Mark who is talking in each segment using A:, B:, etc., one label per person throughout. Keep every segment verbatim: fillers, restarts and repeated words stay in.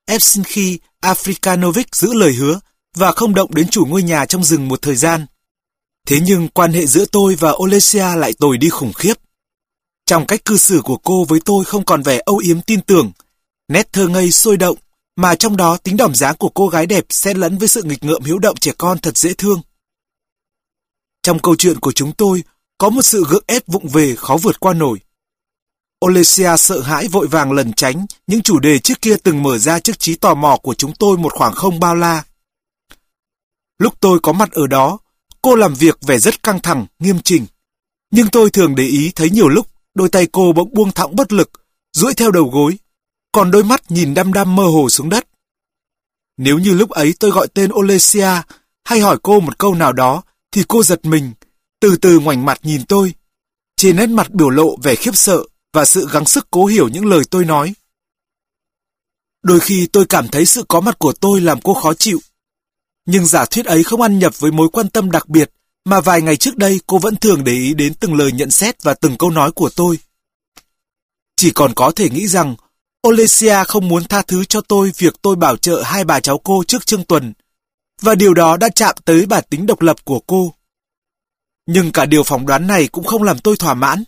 A: Evshinki Afrikanovic giữ lời hứa và không động đến chủ ngôi nhà trong rừng một thời gian. Thế nhưng quan hệ giữa tôi và Olesia lại tồi đi khủng khiếp. Trong cách cư xử của cô với tôi không còn vẻ âu yếm tin tưởng, nét thơ ngây sôi động, mà trong đó tính đỏm dáng của cô gái đẹp xen lẫn với sự nghịch ngợm hiếu động trẻ con thật dễ thương. Trong câu chuyện của chúng tôi, có một sự gượng ép vụng về khó vượt qua nổi. Olesia sợ hãi vội vàng lẩn tránh những chủ đề trước kia từng mở ra trước trí tò mò của chúng tôi một khoảng không bao la. Lúc tôi có mặt ở đó, cô làm việc vẻ rất căng thẳng, nghiêm chỉnh. Nhưng tôi thường để ý thấy nhiều lúc đôi tay cô bỗng buông thõng bất lực, duỗi theo đầu gối, còn đôi mắt nhìn đăm đăm mơ hồ xuống đất. Nếu như lúc ấy tôi gọi tên Olesia hay hỏi cô một câu nào đó, thì cô giật mình, từ từ ngoảnh mặt nhìn tôi. Trên nét mặt biểu lộ vẻ khiếp sợ và sự gắng sức cố hiểu những lời tôi nói. Đôi khi tôi cảm thấy sự có mặt của tôi làm cô khó chịu. Nhưng giả thuyết ấy không ăn nhập với mối quan tâm đặc biệt mà vài ngày trước đây cô vẫn thường để ý đến từng lời nhận xét và từng câu nói của tôi. Chỉ còn có thể nghĩ rằng Olesia không muốn tha thứ cho tôi việc tôi bảo trợ hai bà cháu cô trước Trương Tuần, và điều đó đã chạm tới bản tính độc lập của cô. Nhưng cả điều phỏng đoán này cũng không làm tôi thỏa mãn.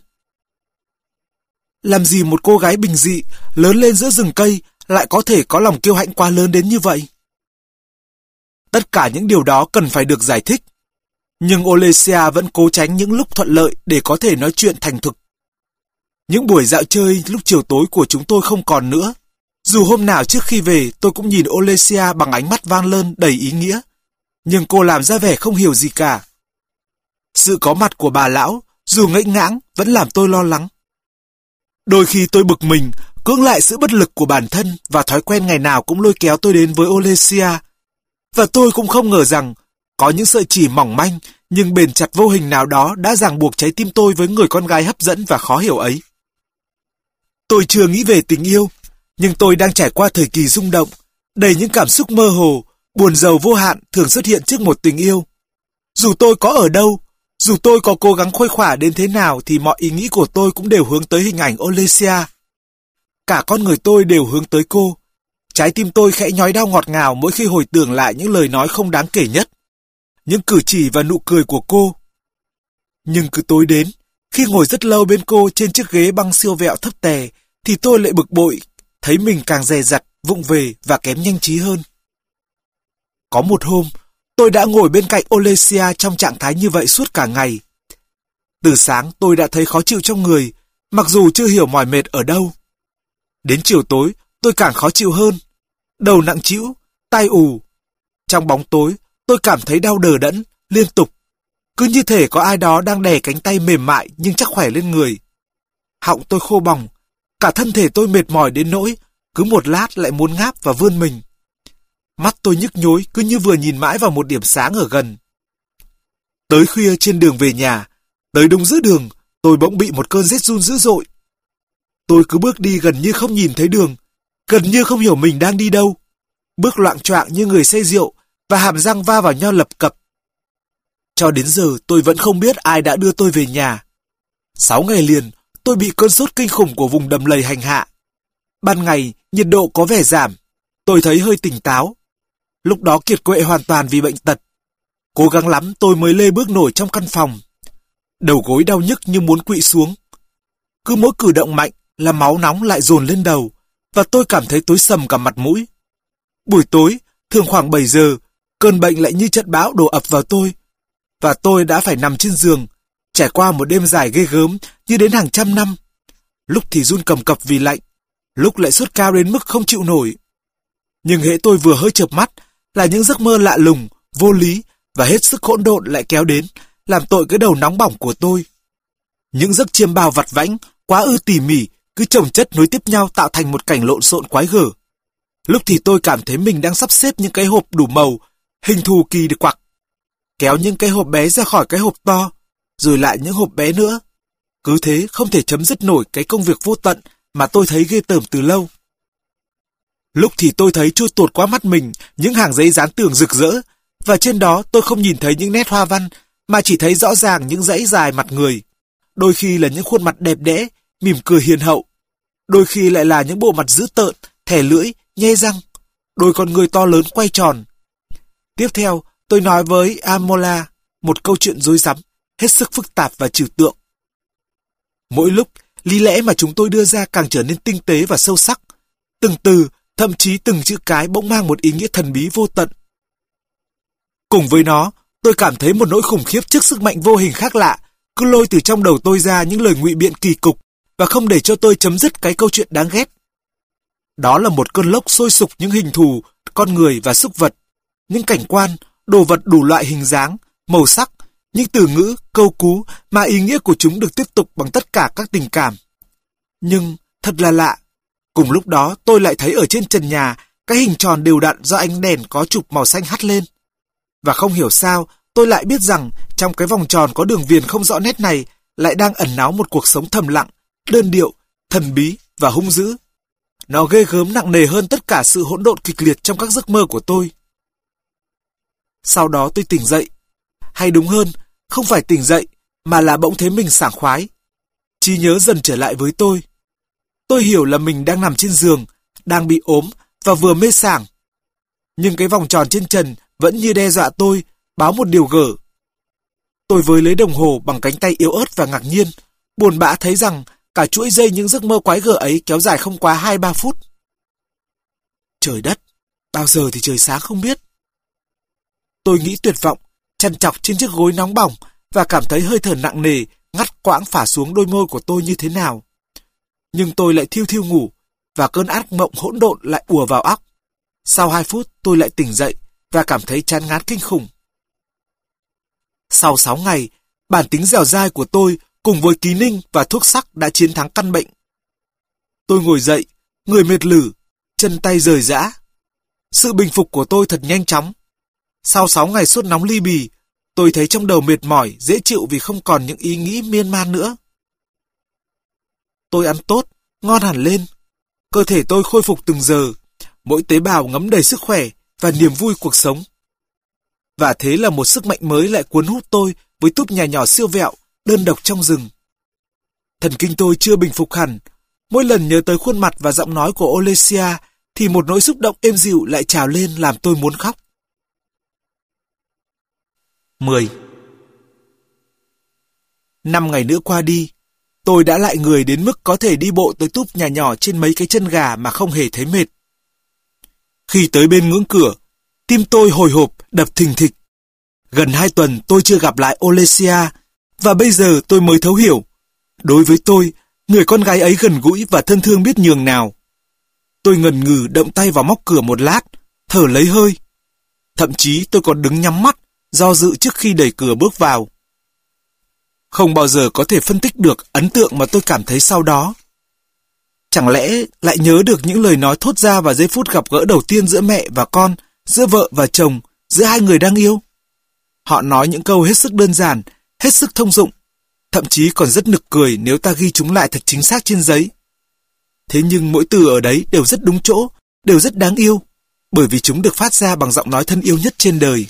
A: Làm gì một cô gái bình dị, lớn lên giữa rừng cây, lại có thể có lòng kiêu hãnh quá lớn đến như vậy? Tất cả những điều đó cần phải được giải thích. Nhưng Olesia vẫn cố tránh những lúc thuận lợi để có thể nói chuyện thành thực. Những buổi dạo chơi lúc chiều tối của chúng tôi không còn nữa. Dù hôm nào trước khi về tôi cũng nhìn Olesia bằng ánh mắt vang lơn đầy ý nghĩa, nhưng cô làm ra vẻ không hiểu gì cả. Sự có mặt của bà lão, dù ngẫy ngãng, vẫn làm tôi lo lắng. Đôi khi tôi bực mình, cưỡng lại sự bất lực của bản thân và thói quen ngày nào cũng lôi kéo tôi đến với Olesia. Và tôi cũng không ngờ rằng có những sợi chỉ mỏng manh nhưng bền chặt vô hình nào đó đã ràng buộc trái tim tôi với người con gái hấp dẫn và khó hiểu ấy. Tôi chưa nghĩ về tình yêu, nhưng tôi đang trải qua thời kỳ rung động, đầy những cảm xúc mơ hồ, buồn rầu vô hạn thường xuất hiện trước một tình yêu. Dù tôi có ở đâu, dù tôi có cố gắng khuây khỏa đến thế nào thì mọi ý nghĩ của tôi cũng đều hướng tới hình ảnh Olesia. Cả con người tôi đều hướng tới cô. Trái tim tôi khẽ nhói đau ngọt ngào mỗi khi hồi tưởng lại những lời nói không đáng kể nhất, những cử chỉ và nụ cười của cô. Nhưng cứ tối đến, khi ngồi rất lâu bên cô trên chiếc ghế băng siêu vẹo thấp tè, thì tôi lại bực bội, thấy mình càng dè dặt, vụng về và kém nhanh trí hơn. Có một hôm, tôi đã ngồi bên cạnh Olesia trong trạng thái như vậy suốt cả ngày. Từ sáng tôi đã thấy khó chịu trong người, mặc dù chưa hiểu mỏi mệt ở đâu. Đến chiều tối, tôi càng khó chịu hơn. Đầu nặng trĩu, tai ù. Trong bóng tối, tôi cảm thấy đau đờ đẫn, liên tục. Cứ như thể có ai đó đang đè cánh tay mềm mại nhưng chắc khỏe lên người. Họng tôi khô bỏng, cả thân thể tôi mệt mỏi đến nỗi cứ một lát lại muốn ngáp và vươn mình. Mắt tôi nhức nhối cứ như vừa nhìn mãi vào một điểm sáng ở gần. Tới khuya trên đường về nhà, tới đúng giữa đường, tôi bỗng bị một cơn rét run dữ dội. Tôi cứ bước đi gần như không nhìn thấy đường, gần như không hiểu mình đang đi đâu. Bước loạng choạng như người say rượu và hàm răng va vào nhau lập cập. Cho đến giờ tôi vẫn không biết ai đã đưa tôi về nhà. Sáu ngày liền, tôi bị cơn sốt kinh khủng của vùng đầm lầy hành hạ. Ban ngày, nhiệt độ có vẻ giảm. Tôi thấy hơi tỉnh táo. Lúc đó kiệt quệ hoàn toàn vì bệnh tật. Cố gắng lắm tôi mới lê bước nổi trong căn phòng. Đầu gối đau nhức như muốn quỵ xuống. Cứ mỗi cử động mạnh là máu nóng lại dồn lên đầu, và tôi cảm thấy tối sầm cả mặt mũi. Buổi tối, thường khoảng bảy giờ, cơn bệnh lại như trận bão đổ ập vào tôi, và tôi đã phải nằm trên giường, trải qua một đêm dài ghê gớm như đến hàng trăm năm. Lúc thì run cầm cập vì lạnh, lúc lại sốt cao đến mức không chịu nổi. Nhưng hễ tôi vừa hơi chợp mắt là những giấc mơ lạ lùng, vô lý và hết sức hỗn độn lại kéo đến, làm tội cái đầu nóng bỏng của tôi. Những giấc chiêm bao vặt vãnh, quá ư tỉ mỉ, cứ chồng chất nối tiếp nhau tạo thành một cảnh lộn xộn quái gở. Lúc thì tôi cảm thấy mình đang sắp xếp những cái hộp đủ màu, hình thù kỳ được quặc, kéo những cái hộp bé ra khỏi cái hộp to, rồi lại những hộp bé nữa. Cứ thế không thể chấm dứt nổi cái công việc vô tận mà tôi thấy ghê tởm từ lâu. Lúc thì tôi thấy trôi tuột qua mắt mình những hàng giấy dán tường rực rỡ, và trên đó tôi không nhìn thấy những nét hoa văn, mà chỉ thấy rõ ràng những dãy dài mặt người. Đôi khi là những khuôn mặt đẹp đẽ, mỉm cười hiền hậu. Đôi khi lại là những bộ mặt dữ tợn, thè lưỡi, nhe răng. đôi con ngươi to lớn quay tròn. Tiếp theo, tôi nói với Amola một câu chuyện rối rắm, hết sức phức tạp và trừu tượng. Mỗi lúc, lý lẽ mà chúng tôi đưa ra càng trở nên tinh tế và sâu sắc. Từng từ, thậm chí từng chữ cái bỗng mang một ý nghĩa thần bí vô tận. Cùng với nó, tôi cảm thấy một nỗi khủng khiếp trước sức mạnh vô hình khác lạ, cứ lôi từ trong đầu tôi ra những lời ngụy biện kỳ cục và không để cho tôi chấm dứt cái câu chuyện đáng ghét. Đó là một cơn lốc sôi sục những hình thù, con người và súc vật, những cảnh quan, đồ vật đủ loại hình dáng, màu sắc, những từ ngữ, câu cú mà ý nghĩa của chúng được tiếp tục bằng tất cả các tình cảm. Nhưng, thật là lạ, cùng lúc đó tôi lại thấy ở trên trần nhà cái hình tròn đều đặn do ánh đèn có chụp màu xanh hắt lên. Và không hiểu sao, tôi lại biết rằng trong cái vòng tròn có đường viền không rõ nét này lại đang ẩn náu một cuộc sống thầm lặng, đơn điệu, thần bí và hung dữ. Nó ghê gớm nặng nề hơn tất cả sự hỗn độn kịch liệt trong các giấc mơ của tôi. Sau đó tôi tỉnh dậy. Hay đúng hơn, không phải tỉnh dậy, mà là bỗng thấy mình sảng khoái. Trí nhớ dần trở lại với tôi. Tôi hiểu là mình đang nằm trên giường, đang bị ốm và vừa mê sảng. Nhưng cái vòng tròn trên trần vẫn như đe dọa tôi, báo một điều gở. Tôi với lấy đồng hồ bằng cánh tay yếu ớt và ngạc nhiên, buồn bã thấy rằng cả chuỗi dây những giấc mơ quái gở ấy kéo dài không quá hai ba phút. Trời đất, bao giờ thì trời sáng không biết. Tôi nghĩ tuyệt vọng, chằn chọc trên chiếc gối nóng bỏng và cảm thấy hơi thở nặng nề, ngắt quãng phả xuống đôi môi của tôi như thế nào. Nhưng tôi lại thiêu thiêu ngủ, và cơn ác mộng hỗn độn lại ùa vào óc. Sau hai phút tôi lại tỉnh dậy và cảm thấy chán ngán kinh khủng. Sau sáu ngày, bản tính dẻo dai của tôi cùng với ký ninh và thuốc sắc đã chiến thắng căn bệnh. Tôi ngồi dậy, người mệt lử, chân tay rời rã. Sự bình phục của tôi thật nhanh chóng. Sau sáu ngày sốt nóng ly bì, tôi thấy trong đầu mệt mỏi, dễ chịu vì không còn những ý nghĩ miên man nữa. Tôi ăn tốt, ngon hẳn lên. Cơ thể tôi khôi phục từng giờ, mỗi tế bào ngấm đầy sức khỏe và niềm vui cuộc sống. Và thế là một sức mạnh mới lại cuốn hút tôi với túp nhà nhỏ siêu vẹo, đơn độc trong rừng. Thần kinh tôi chưa bình phục hẳn. Mỗi lần nhớ tới khuôn mặt và giọng nói của Olesia thì một nỗi xúc động êm dịu lại trào lên làm tôi muốn khóc. mười. Năm ngày nữa qua đi, tôi đã lại người đến mức có thể đi bộ tới túp nhà nhỏ trên mấy cái chân gà mà không hề thấy mệt. Khi tới bên ngưỡng cửa, tim tôi hồi hộp, đập thình thịch. Gần hai tuần tôi chưa gặp lại Olesia, và bây giờ tôi mới thấu hiểu. Đối với tôi, người con gái ấy gần gũi và thân thương biết nhường nào. Tôi ngần ngừ động tay vào móc cửa một lát, thở lấy hơi. Thậm chí tôi còn đứng nhắm mắt, do dự trước khi đẩy cửa bước vào. Không bao giờ có thể phân tích được ấn tượng mà tôi cảm thấy sau đó. Chẳng lẽ lại nhớ được những lời nói thốt ra vào giây phút gặp gỡ đầu tiên giữa mẹ và con, giữa vợ và chồng, giữa hai người đang yêu? Họ nói những câu hết sức đơn giản, hết sức thông dụng, thậm chí còn rất nực cười nếu ta ghi chúng lại thật chính xác trên giấy. Thế nhưng mỗi từ ở đấy đều rất đúng chỗ, đều rất đáng yêu, bởi vì chúng được phát ra bằng giọng nói thân yêu nhất trên đời.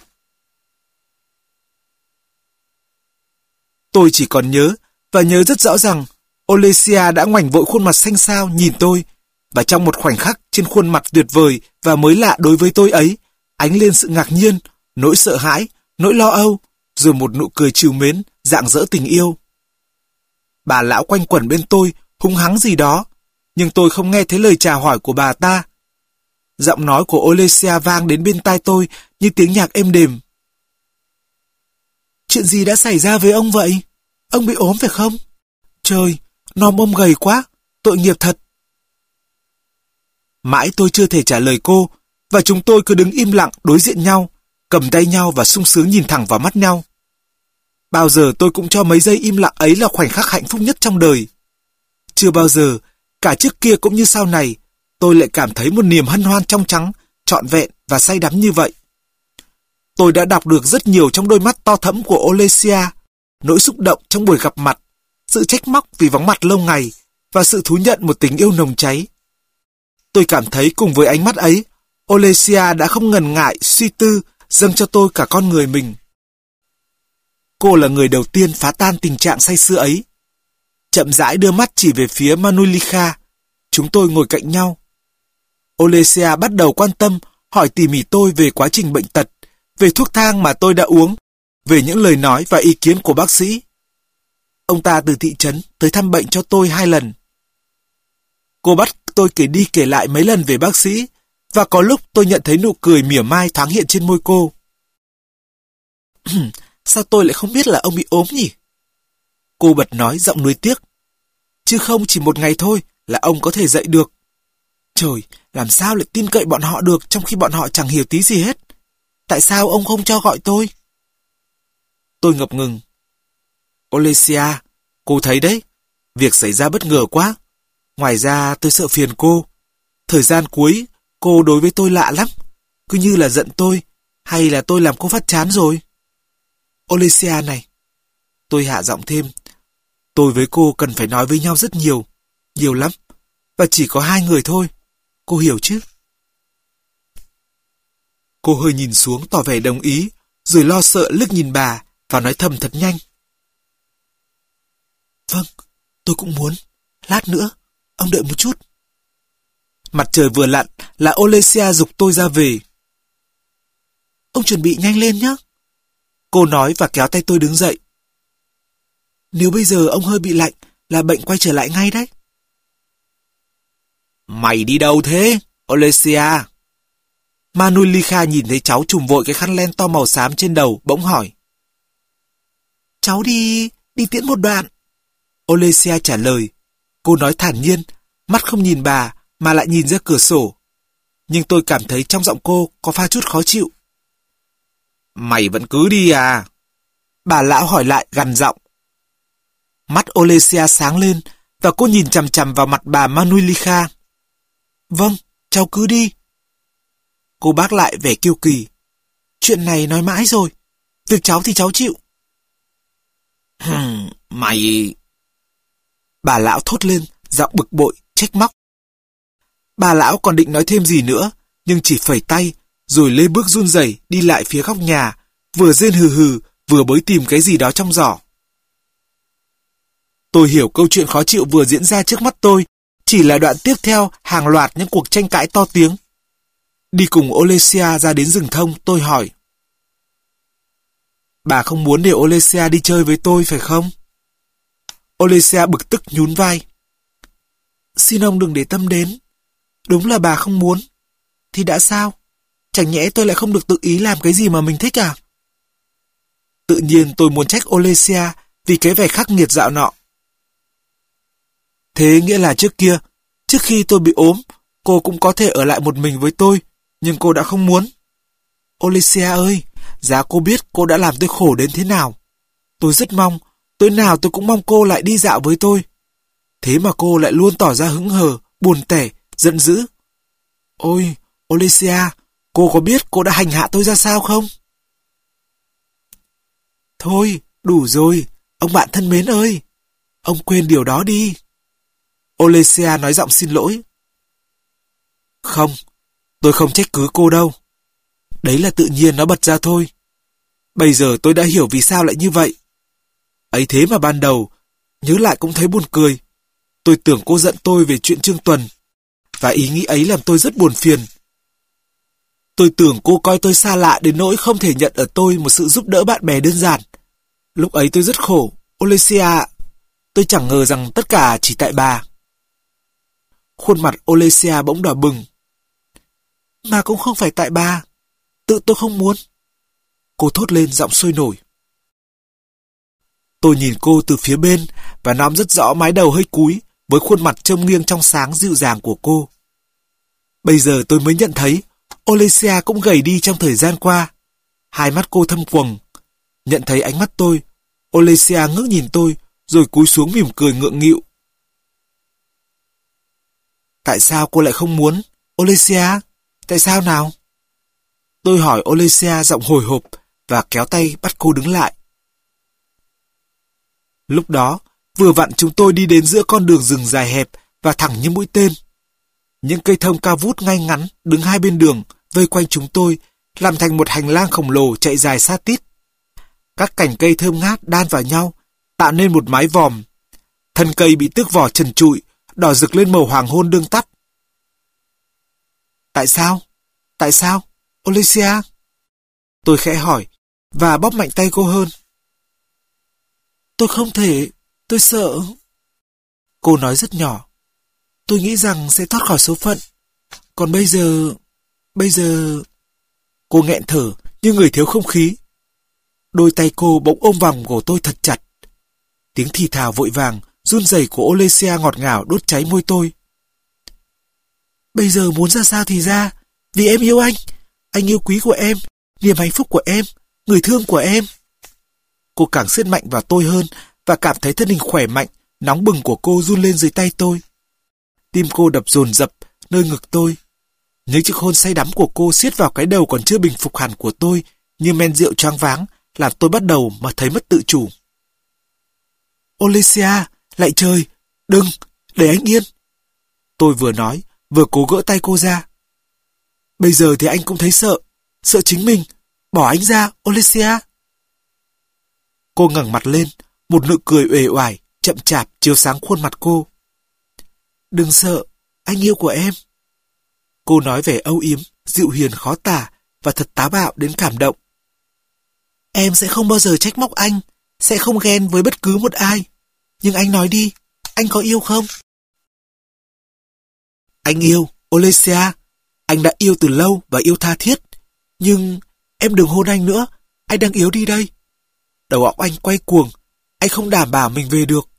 A: Tôi chỉ còn nhớ, và nhớ rất rõ rằng, Olesia đã ngoảnh vội khuôn mặt xanh xao nhìn tôi, và trong một khoảnh khắc trên khuôn mặt tuyệt vời và mới lạ đối với tôi ấy, ánh lên sự ngạc nhiên, nỗi sợ hãi, nỗi lo âu, rồi một nụ cười trìu mến, rạng rỡ tình yêu. Bà lão quanh quẩn bên tôi, hung hắng gì đó, nhưng tôi không nghe thấy lời chào hỏi của bà ta. Giọng nói của Olesia vang đến bên tai tôi như tiếng nhạc êm đềm. Chuyện gì đã xảy ra với ông vậy? Ông bị ốm phải không? Trời, nom ông gầy quá, tội nghiệp thật. Mãi tôi chưa thể trả lời cô, và chúng tôi cứ đứng im lặng đối diện nhau, cầm tay nhau và sung sướng nhìn thẳng vào mắt nhau. Bao giờ tôi cũng cho mấy giây im lặng ấy là khoảnh khắc hạnh phúc nhất trong đời. Chưa bao giờ, cả trước kia cũng như sau này, tôi lại cảm thấy một niềm hân hoan trong trắng, trọn vẹn và say đắm như vậy. Tôi đã đọc được rất nhiều trong đôi mắt to thẫm của Olesia, nỗi xúc động trong buổi gặp mặt, sự trách móc vì vắng mặt lâu ngày và sự thú nhận một tình yêu nồng cháy. Tôi cảm thấy cùng với ánh mắt ấy, Olesia đã không ngần ngại suy tư dâng cho tôi cả con người mình. Cô là người đầu tiên phá tan tình trạng say sưa ấy. Chậm rãi đưa mắt chỉ về phía Manulicha. Chúng tôi ngồi cạnh nhau. Olesia bắt đầu quan tâm hỏi tỉ mỉ tôi về quá trình bệnh tật, về thuốc thang mà tôi đã uống, về những lời nói và ý kiến của bác sĩ. Ông ta từ thị trấn tới thăm bệnh cho tôi hai lần. Cô bắt tôi kể đi kể lại mấy lần về bác sĩ, và có lúc tôi nhận thấy nụ cười mỉa mai thoáng hiện trên môi cô. Sao tôi lại không biết là ông bị ốm nhỉ? Cô bật nói giọng nuối tiếc. Chứ không chỉ một ngày thôi là ông có thể dậy được. Trời, làm sao lại tin cậy bọn họ được trong khi bọn họ chẳng hiểu tí gì hết? Tại sao ông không cho gọi tôi? Tôi ngập ngừng. Olesia, cô thấy đấy, việc xảy ra bất ngờ quá. Ngoài ra tôi sợ phiền cô. Thời gian cuối, cô đối với tôi lạ lắm. Cứ như là giận tôi, hay là tôi làm cô phát chán rồi. Olesia này. Tôi hạ giọng thêm. Tôi với cô cần phải nói với nhau rất nhiều. Nhiều lắm. Và chỉ có hai người thôi. Cô hiểu chứ? Cô hơi nhìn xuống tỏ vẻ đồng ý, rồi lo sợ liếc nhìn bà và nói thầm thật nhanh. Vâng, tôi cũng muốn. Lát nữa, ông đợi một chút. Mặt trời vừa lặn là Olesia giục tôi ra về. Ông chuẩn bị nhanh lên nhé. Cô nói và kéo tay tôi đứng dậy. Nếu bây giờ ông hơi bị lạnh là bệnh quay trở lại ngay đấy. Mày đi đâu thế, Olesia? Manulikha nhìn thấy cháu trùm vội cái khăn len to màu xám trên đầu, bỗng hỏi. Cháu đi, đi tiễn một đoạn. Olesia trả lời. Cô nói thản nhiên, mắt không nhìn bà mà lại nhìn ra cửa sổ. Nhưng tôi cảm thấy trong giọng cô có pha chút khó chịu. Mày vẫn cứ đi à? Bà lão hỏi lại gằn giọng. Mắt Olesia sáng lên và cô nhìn chằm chằm vào mặt bà Manulikha. Vâng, cháu cứ đi. Cô bác lại vẻ kiêu kỳ. Chuyện này nói mãi rồi. Việc cháu thì cháu chịu. Hừm, mày... Bà lão thốt lên, giọng bực bội, trách móc. Bà lão còn định nói thêm gì nữa, nhưng chỉ phẩy tay, rồi lê bước run rẩy đi lại phía góc nhà, vừa rên hừ hừ, vừa bới tìm cái gì đó trong giỏ. Tôi hiểu câu chuyện khó chịu vừa diễn ra trước mắt tôi, chỉ là đoạn tiếp theo hàng loạt những cuộc tranh cãi to tiếng. Đi cùng Olesia ra đến rừng thông, tôi hỏi. Bà không muốn để Olesia đi chơi với tôi, phải không? Olesia bực tức nhún vai. Xin ông đừng để tâm đến. Đúng là bà không muốn. Thì đã sao? Chẳng nhẽ tôi lại không được tự ý làm cái gì mà mình thích à? Tự nhiên tôi muốn trách Olesia vì cái vẻ khắc nghiệt dạo nọ. Thế nghĩa là trước kia, trước khi tôi bị ốm, cô cũng có thể ở lại một mình với tôi, nhưng cô đã không muốn. Olesia ơi, giá cô biết cô đã làm tôi khổ đến thế nào. Tôi rất mong, tối nào tôi cũng mong cô lại đi dạo với tôi. Thế mà cô lại luôn tỏ ra hững hờ, buồn tẻ, giận dữ. Ôi, Olesia, cô có biết cô đã hành hạ tôi ra sao không? Thôi, đủ rồi, ông bạn thân mến ơi. Ông quên điều đó đi. Olesia nói giọng xin lỗi. Không, tôi không trách cứ cô đâu. Đấy là tự nhiên nó bật ra thôi. Bây giờ tôi đã hiểu vì sao lại như vậy. Ấy thế mà ban đầu, nhớ lại cũng thấy buồn cười. Tôi tưởng cô giận tôi về chuyện Trương Tuần, và ý nghĩ ấy làm tôi rất buồn phiền. Tôi tưởng cô coi tôi xa lạ đến nỗi không thể nhận ở tôi một sự giúp đỡ bạn bè đơn giản. Lúc ấy tôi rất khổ, Olesia. Tôi chẳng ngờ rằng tất cả chỉ tại bà. Khuôn mặt Olesia bỗng đỏ bừng. Mà cũng không phải tại bà. Tự tôi không muốn. Cô thốt lên giọng sôi nổi. Tôi nhìn cô từ phía bên và nắm rất rõ mái đầu hơi cúi với khuôn mặt trông nghiêng trong sáng dịu dàng của cô. Bây giờ tôi mới nhận thấy Olesia cũng gầy đi trong thời gian qua. Hai mắt cô thâm quầng. Nhận thấy ánh mắt tôi, Olesia ngước nhìn tôi rồi cúi xuống mỉm cười ngượng nghịu. Tại sao cô lại không muốn? Olesia, tại sao nào? Tôi hỏi Olesia giọng hồi hộp và kéo tay bắt cô đứng lại. Lúc đó, vừa vặn chúng tôi đi đến giữa con đường rừng dài hẹp và thẳng như mũi tên. Những cây thông cao vút ngay ngắn đứng hai bên đường vây quanh chúng tôi, làm thành một hành lang khổng lồ chạy dài sát tít. Các cành cây thơm ngát đan vào nhau, tạo nên một mái vòm. Thân cây bị tước vỏ trần trụi, đỏ rực lên màu hoàng hôn đương tắt. Tại sao? Tại sao, Olesia? Tôi khẽ hỏi, và bóp mạnh tay cô hơn. Tôi không thể, tôi sợ. Cô nói rất nhỏ. Tôi nghĩ rằng sẽ thoát khỏi số phận. Còn bây giờ, bây giờ... Cô nghẹn thở như người thiếu không khí. Đôi tay cô bỗng ôm vòng cổ tôi thật chặt. Tiếng thì thào vội vàng, run rẩy của Olesia ngọt ngào đốt cháy môi tôi. Bây giờ muốn ra sao thì ra, vì em yêu anh. Anh yêu quý của em, niềm hạnh phúc của em, người thương của em. Cô càng siết mạnh vào tôi hơn và cảm thấy thân hình khỏe mạnh, nóng bừng của cô run lên dưới tay tôi. Tim cô đập dồn dập nơi ngực tôi. Những chiếc hôn say đắm của cô siết vào cái đầu còn chưa bình phục hẳn của tôi như men rượu choáng váng, làm tôi bắt đầu mà thấy mất tự chủ. Olesia, lạy trời, đừng, để anh yên. Tôi vừa nói, vừa cố gỡ tay cô ra. Bây giờ thì anh cũng thấy sợ, sợ chính mình. Bỏ anh ra, Olesia. Cô ngẩng mặt lên, một nụ cười uể oải, chậm chạp chiếu sáng khuôn mặt cô. Đừng sợ, anh yêu của em. Cô nói vẻ âu yếm, dịu hiền khó tả và thật táo bạo đến cảm động. Em sẽ không bao giờ trách móc anh, sẽ không ghen với bất cứ một ai. Nhưng anh nói đi, anh có yêu không? Anh yêu, Olesia. Anh đã yêu từ lâu và yêu tha thiết. Nhưng em đừng hôn anh nữa, anh đang yếu đi đây. Đầu óc anh quay cuồng, anh không đảm bảo mình về được.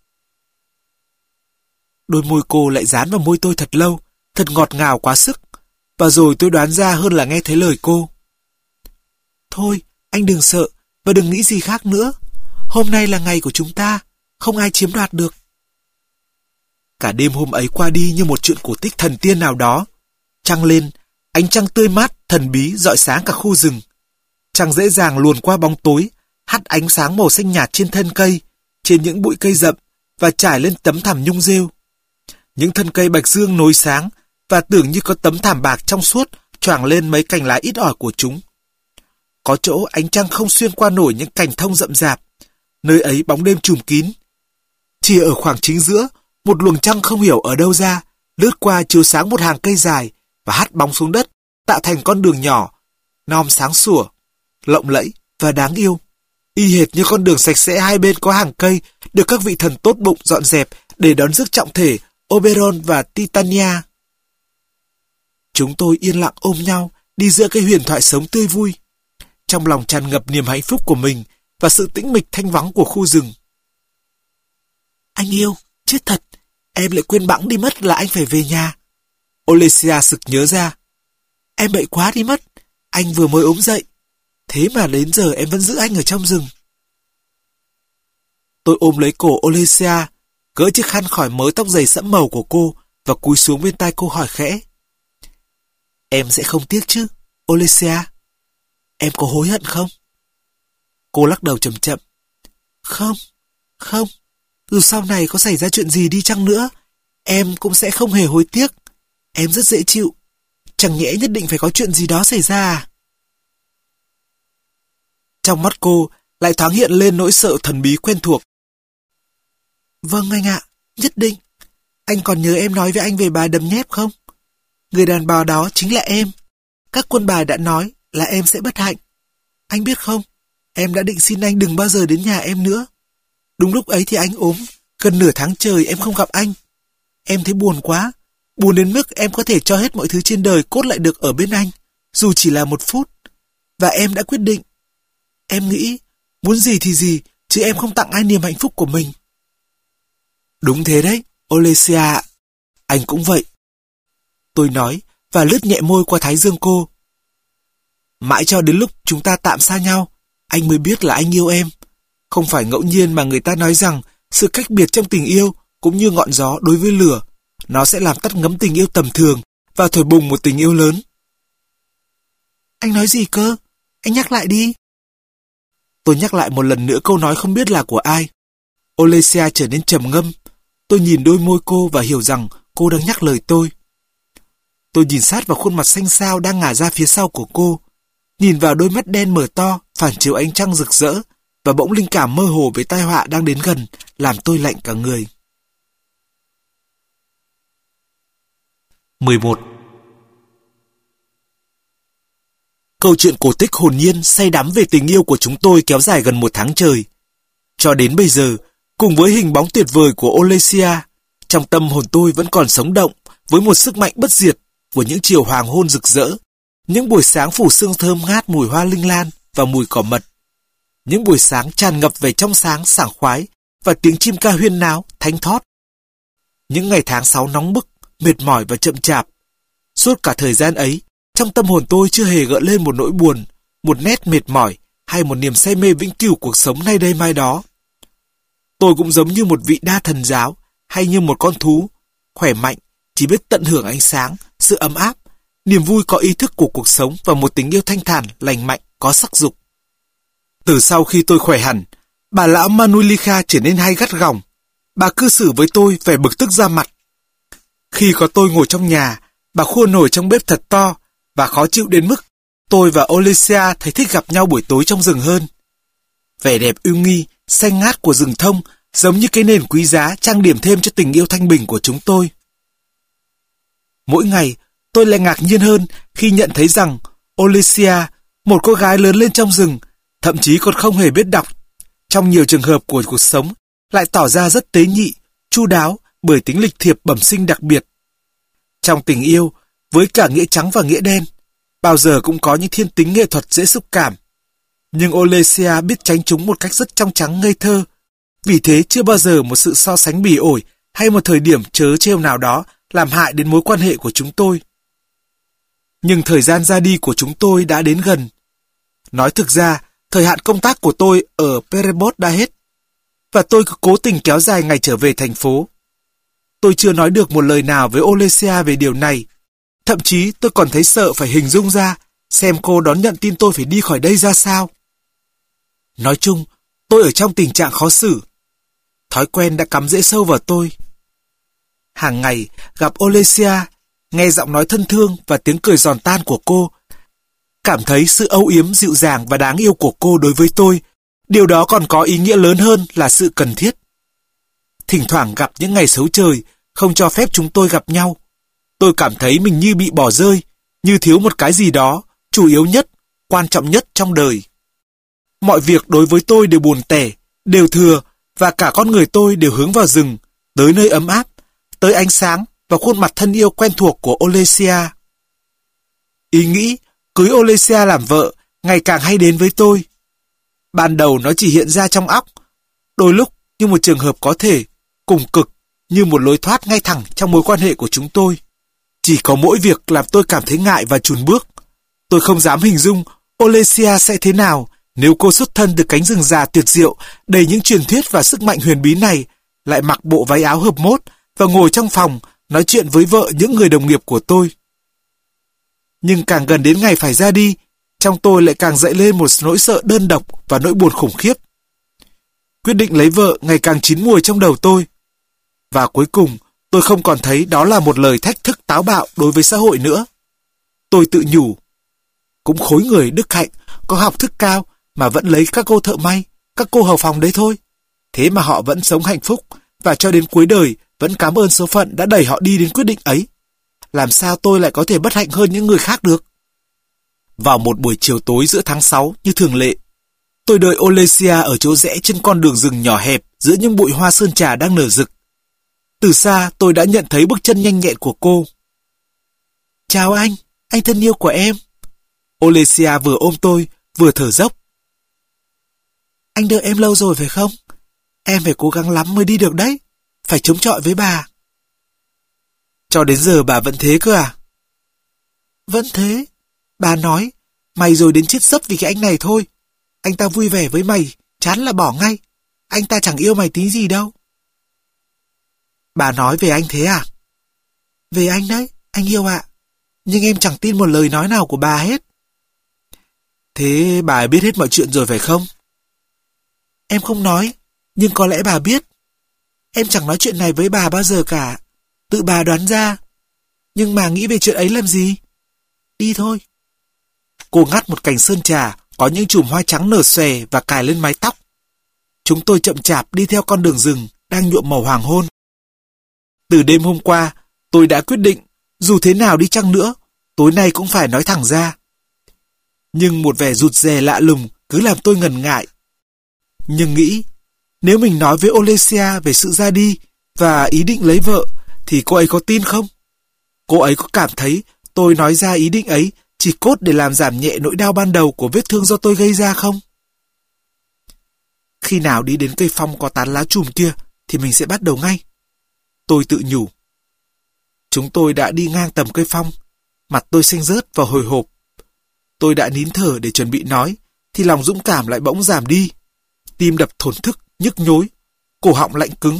A: Đôi môi cô lại dán vào môi tôi thật lâu, thật ngọt ngào quá sức. Và rồi tôi đoán ra hơn là nghe thấy lời cô. Thôi, anh đừng sợ và đừng nghĩ gì khác nữa. Hôm nay là ngày của chúng ta, không ai chiếm đoạt được. Cả đêm hôm ấy qua đi như một chuyện cổ tích thần tiên nào đó. Trăng lên, ánh trăng tươi mát, thần bí rọi sáng cả khu rừng. Trăng dễ dàng luồn qua bóng tối, hắt ánh sáng màu xanh nhạt trên thân cây, trên những bụi cây rậm và trải lên tấm thảm nhung rêu. Những thân cây bạch dương nối sáng và tưởng như có tấm thảm bạc trong suốt choàng lên mấy cành lá ít ỏi của chúng. Có chỗ ánh trăng không xuyên qua nổi những cành thông rậm rạp, nơi ấy bóng đêm trùm kín. Chỉ ở khoảng chính giữa, một luồng trăng không hiểu ở đâu ra, lướt qua chiếu sáng một hàng cây dài và hắt bóng xuống đất, tạo thành con đường nhỏ, non sáng sủa, lộng lẫy và đáng yêu. Y hệt như con đường sạch sẽ hai bên có hàng cây được các vị thần tốt bụng dọn dẹp để đón rước trọng thể Oberon và Titania. Chúng tôi yên lặng ôm nhau đi giữa cái huyền thoại sống tươi vui, trong lòng tràn ngập niềm hạnh phúc của mình và sự tĩnh mịch thanh vắng của khu rừng. Anh yêu, chết thật, em lại quên bẵng đi mất là anh phải về nhà. Olesia sực nhớ ra. Em bậy quá đi mất, anh vừa mới ốm dậy. Thế mà đến giờ em vẫn giữ anh ở trong rừng. Tôi ôm lấy cổ Olesia, gỡ chiếc khăn khỏi mớ tóc dày sẫm màu của cô và cúi xuống bên tai cô hỏi khẽ. Em sẽ không tiếc chứ, Olesia? Em có hối hận không? Cô lắc đầu chậm chậm. Không, không. Dù sau này có xảy ra chuyện gì đi chăng nữa, em cũng sẽ không hề hối tiếc. Em rất dễ chịu. Chẳng nhẽ nhất định phải có chuyện gì đó xảy ra à? Trong mắt cô lại thoáng hiện lên nỗi sợ thần bí quen thuộc. Vâng anh ạ, nhất định. Anh còn nhớ em nói với anh về bà đầm nhép không? Người đàn bà đó chính là em. Các quân bài đã nói là em sẽ bất hạnh. Anh biết không, em đã định xin anh đừng bao giờ đến nhà em nữa. Đúng lúc ấy thì anh ốm, gần nửa tháng trời em không gặp anh. Em thấy buồn quá, buồn đến mức em có thể cho hết mọi thứ trên đời cốt lại được ở bên anh, dù chỉ là một phút. Và em đã quyết định. Em nghĩ, muốn gì thì gì, chứ em không tặng ai niềm hạnh phúc của mình. Đúng thế đấy, Olesia. Anh cũng vậy. Tôi nói và lướt nhẹ môi qua thái dương cô. Mãi cho đến lúc chúng ta tạm xa nhau, anh mới biết là anh yêu em. Không phải ngẫu nhiên mà người ta nói rằng sự cách biệt trong tình yêu cũng như ngọn gió đối với lửa, nó sẽ làm tắt ngấm tình yêu tầm thường và thổi bùng một tình yêu lớn. Anh nói gì cơ? Anh nhắc lại đi. Tôi nhắc lại một lần nữa câu nói không biết là của ai. Olesia trở nên trầm ngâm. Tôi nhìn đôi môi cô và hiểu rằng cô đang nhắc lời tôi. Tôi nhìn sát vào khuôn mặt xanh xao đang ngả ra phía sau của cô, nhìn vào đôi mắt đen mở to phản chiếu ánh trăng rực rỡ, và bỗng linh cảm mơ hồ về tai họa đang đến gần làm tôi lạnh cả người. mười một. Câu chuyện cổ tích hồn nhiên say đắm về tình yêu của chúng tôi kéo dài gần một tháng trời. Cho đến bây giờ, cùng với hình bóng tuyệt vời của Olesia, trong tâm hồn tôi vẫn còn sống động với một sức mạnh bất diệt của những chiều hoàng hôn rực rỡ, những buổi sáng phủ sương thơm ngát mùi hoa linh lan và mùi cỏ mật, những buổi sáng tràn ngập về trong sáng sảng khoái và tiếng chim ca huyên náo, thánh thót. Những ngày tháng sáu nóng bức, mệt mỏi và chậm chạp. Suốt cả thời gian ấy, trong tâm hồn tôi chưa hề gợi lên một nỗi buồn, một nét mệt mỏi hay một niềm say mê vĩnh cửu cuộc sống nay đây mai đó. Tôi cũng giống như một vị đa thần giáo hay như một con thú, khỏe mạnh, chỉ biết tận hưởng ánh sáng, sự ấm áp, niềm vui có ý thức của cuộc sống và một tình yêu thanh thản, lành mạnh, có sắc dục. Từ sau khi tôi khỏe hẳn, bà lão Manulika trở nên hay gắt gỏng. Bà cư xử với tôi vẻ bực tức ra mặt. Khi có tôi ngồi trong nhà, bà khua nồi trong bếp thật to và khó chịu đến mức tôi và Olesia thấy thích gặp nhau buổi tối trong rừng hơn. Vẻ đẹp ưu nghi, xanh ngát của rừng thông giống như cái nền quý giá trang điểm thêm cho tình yêu thanh bình của chúng tôi. Mỗi ngày, tôi lại ngạc nhiên hơn khi nhận thấy rằng Olesia, một cô gái lớn lên trong rừng, thậm chí còn không hề biết đọc, trong nhiều trường hợp của cuộc sống, lại tỏ ra rất tế nhị, chu đáo bởi tính lịch thiệp bẩm sinh đặc biệt. Trong tình yêu, với cả nghĩa trắng và nghĩa đen, bao giờ cũng có những thiên tính nghệ thuật dễ xúc cảm. Nhưng Olesia biết tránh chúng một cách rất trong trắng ngây thơ. Vì thế chưa bao giờ một sự so sánh bỉ ổi hay một thời điểm trớ trêu nào đó làm hại đến mối quan hệ của chúng tôi. Nhưng thời gian ra đi của chúng tôi đã đến gần. Nói thực ra, thời hạn công tác của tôi ở Perebot đã hết, và tôi cứ cố tình kéo dài ngày trở về thành phố. Tôi chưa nói được một lời nào với Olesia về điều này. Thậm chí tôi còn thấy sợ phải hình dung ra xem cô đón nhận tin tôi phải đi khỏi đây ra sao. Nói chung, tôi ở trong tình trạng khó xử. Thói quen đã cắm rễ sâu vào tôi. Hàng ngày gặp Olesia, nghe giọng nói thân thương và tiếng cười giòn tan của cô, cảm thấy sự âu yếm dịu dàng và đáng yêu của cô đối với tôi, điều đó còn có ý nghĩa lớn hơn là sự cần thiết. Thỉnh thoảng gặp những ngày xấu trời, không cho phép chúng tôi gặp nhau. Tôi cảm thấy mình như bị bỏ rơi, như thiếu một cái gì đó, chủ yếu nhất, quan trọng nhất trong đời. Mọi việc đối với tôi đều buồn tẻ, đều thừa, và cả con người tôi đều hướng vào rừng, tới nơi ấm áp, tới ánh sáng và khuôn mặt thân yêu quen thuộc của Olesia. Ý nghĩ cưới Olesia làm vợ ngày càng hay đến với tôi. Ban đầu nó chỉ hiện ra trong óc, đôi lúc như một trường hợp có thể, cùng cực, như một lối thoát ngay thẳng trong mối quan hệ của chúng tôi. Chỉ có mỗi việc làm tôi cảm thấy ngại và chùn bước. Tôi không dám hình dung Olesia sẽ thế nào nếu cô xuất thân từ cánh rừng già tuyệt diệu, đầy những truyền thuyết và sức mạnh huyền bí này, lại mặc bộ váy áo hợp mốt và ngồi trong phòng nói chuyện với vợ những người đồng nghiệp của tôi. Nhưng càng gần đến ngày phải ra đi, trong tôi lại càng dậy lên một nỗi sợ đơn độc và nỗi buồn khủng khiếp. Quyết định lấy vợ ngày càng chín mùi trong đầu tôi. Và cuối cùng, tôi không còn thấy đó là một lời thách thức táo bạo đối với xã hội nữa. Tôi tự nhủ, cũng khối người đức hạnh, có học thức cao mà vẫn lấy các cô thợ may, các cô hầu phòng đấy thôi. Thế mà họ vẫn sống hạnh phúc và cho đến cuối đời vẫn cảm ơn số phận đã đẩy họ đi đến quyết định ấy. Làm sao tôi lại có thể bất hạnh hơn những người khác được? Vào một buổi chiều tối giữa tháng sáu như thường lệ, tôi đợi Olesia ở chỗ rẽ trên con đường rừng nhỏ hẹp giữa những bụi hoa sơn trà đang nở rực. Từ xa tôi đã nhận thấy bước chân nhanh nhẹn của cô. Chào anh, anh thân yêu của em. Olesia vừa ôm tôi, vừa thở dốc. Anh đợi em lâu rồi phải không? Em phải cố gắng lắm mới đi được đấy. Phải chống chọi với bà. Cho đến giờ bà vẫn thế cơ à? Vẫn thế. Bà nói, mày rồi đến chết dấp vì cái anh này thôi. Anh ta vui vẻ với mày, chán là bỏ ngay. Anh ta chẳng yêu mày tí gì đâu. Bà nói về anh thế à? Về anh đấy, anh yêu ạ. Nhưng em chẳng tin một lời nói nào của bà hết. Thế bà biết hết mọi chuyện rồi phải không? Em không nói, nhưng có lẽ bà biết. Em chẳng nói chuyện này với bà bao giờ cả. Tự bà đoán ra. Nhưng mà nghĩ về chuyện ấy làm gì? Đi thôi. Cô ngắt một cành sơn trà có những chùm hoa trắng nở xòe và cài lên mái tóc. Chúng tôi chậm chạp đi theo con đường rừng đang nhuộm màu hoàng hôn. Từ đêm hôm qua, tôi đã quyết định, dù thế nào đi chăng nữa, tối nay cũng phải nói thẳng ra. nhưng một vẻ rụt rè lạ lùng cứ làm tôi ngần ngại. Nhưng nghĩ, nếu mình nói với Olesia về sự ra đi và ý định lấy vợ, thì cô ấy có tin không? Cô ấy có cảm thấy tôi nói ra ý định ấy chỉ cốt để làm giảm nhẹ nỗi đau ban đầu của vết thương do tôi gây ra không? Khi nào đi đến cây phong có tán lá chùm kia thì mình sẽ bắt đầu ngay. Tôi tự nhủ. Chúng tôi đã đi ngang tầm cây phong, mặt tôi xanh rớt và hồi hộp. Tôi đã nín thở để chuẩn bị nói, thì lòng dũng cảm lại bỗng giảm đi. Tim đập thổn thức, nhức nhối, cổ họng lạnh cứng.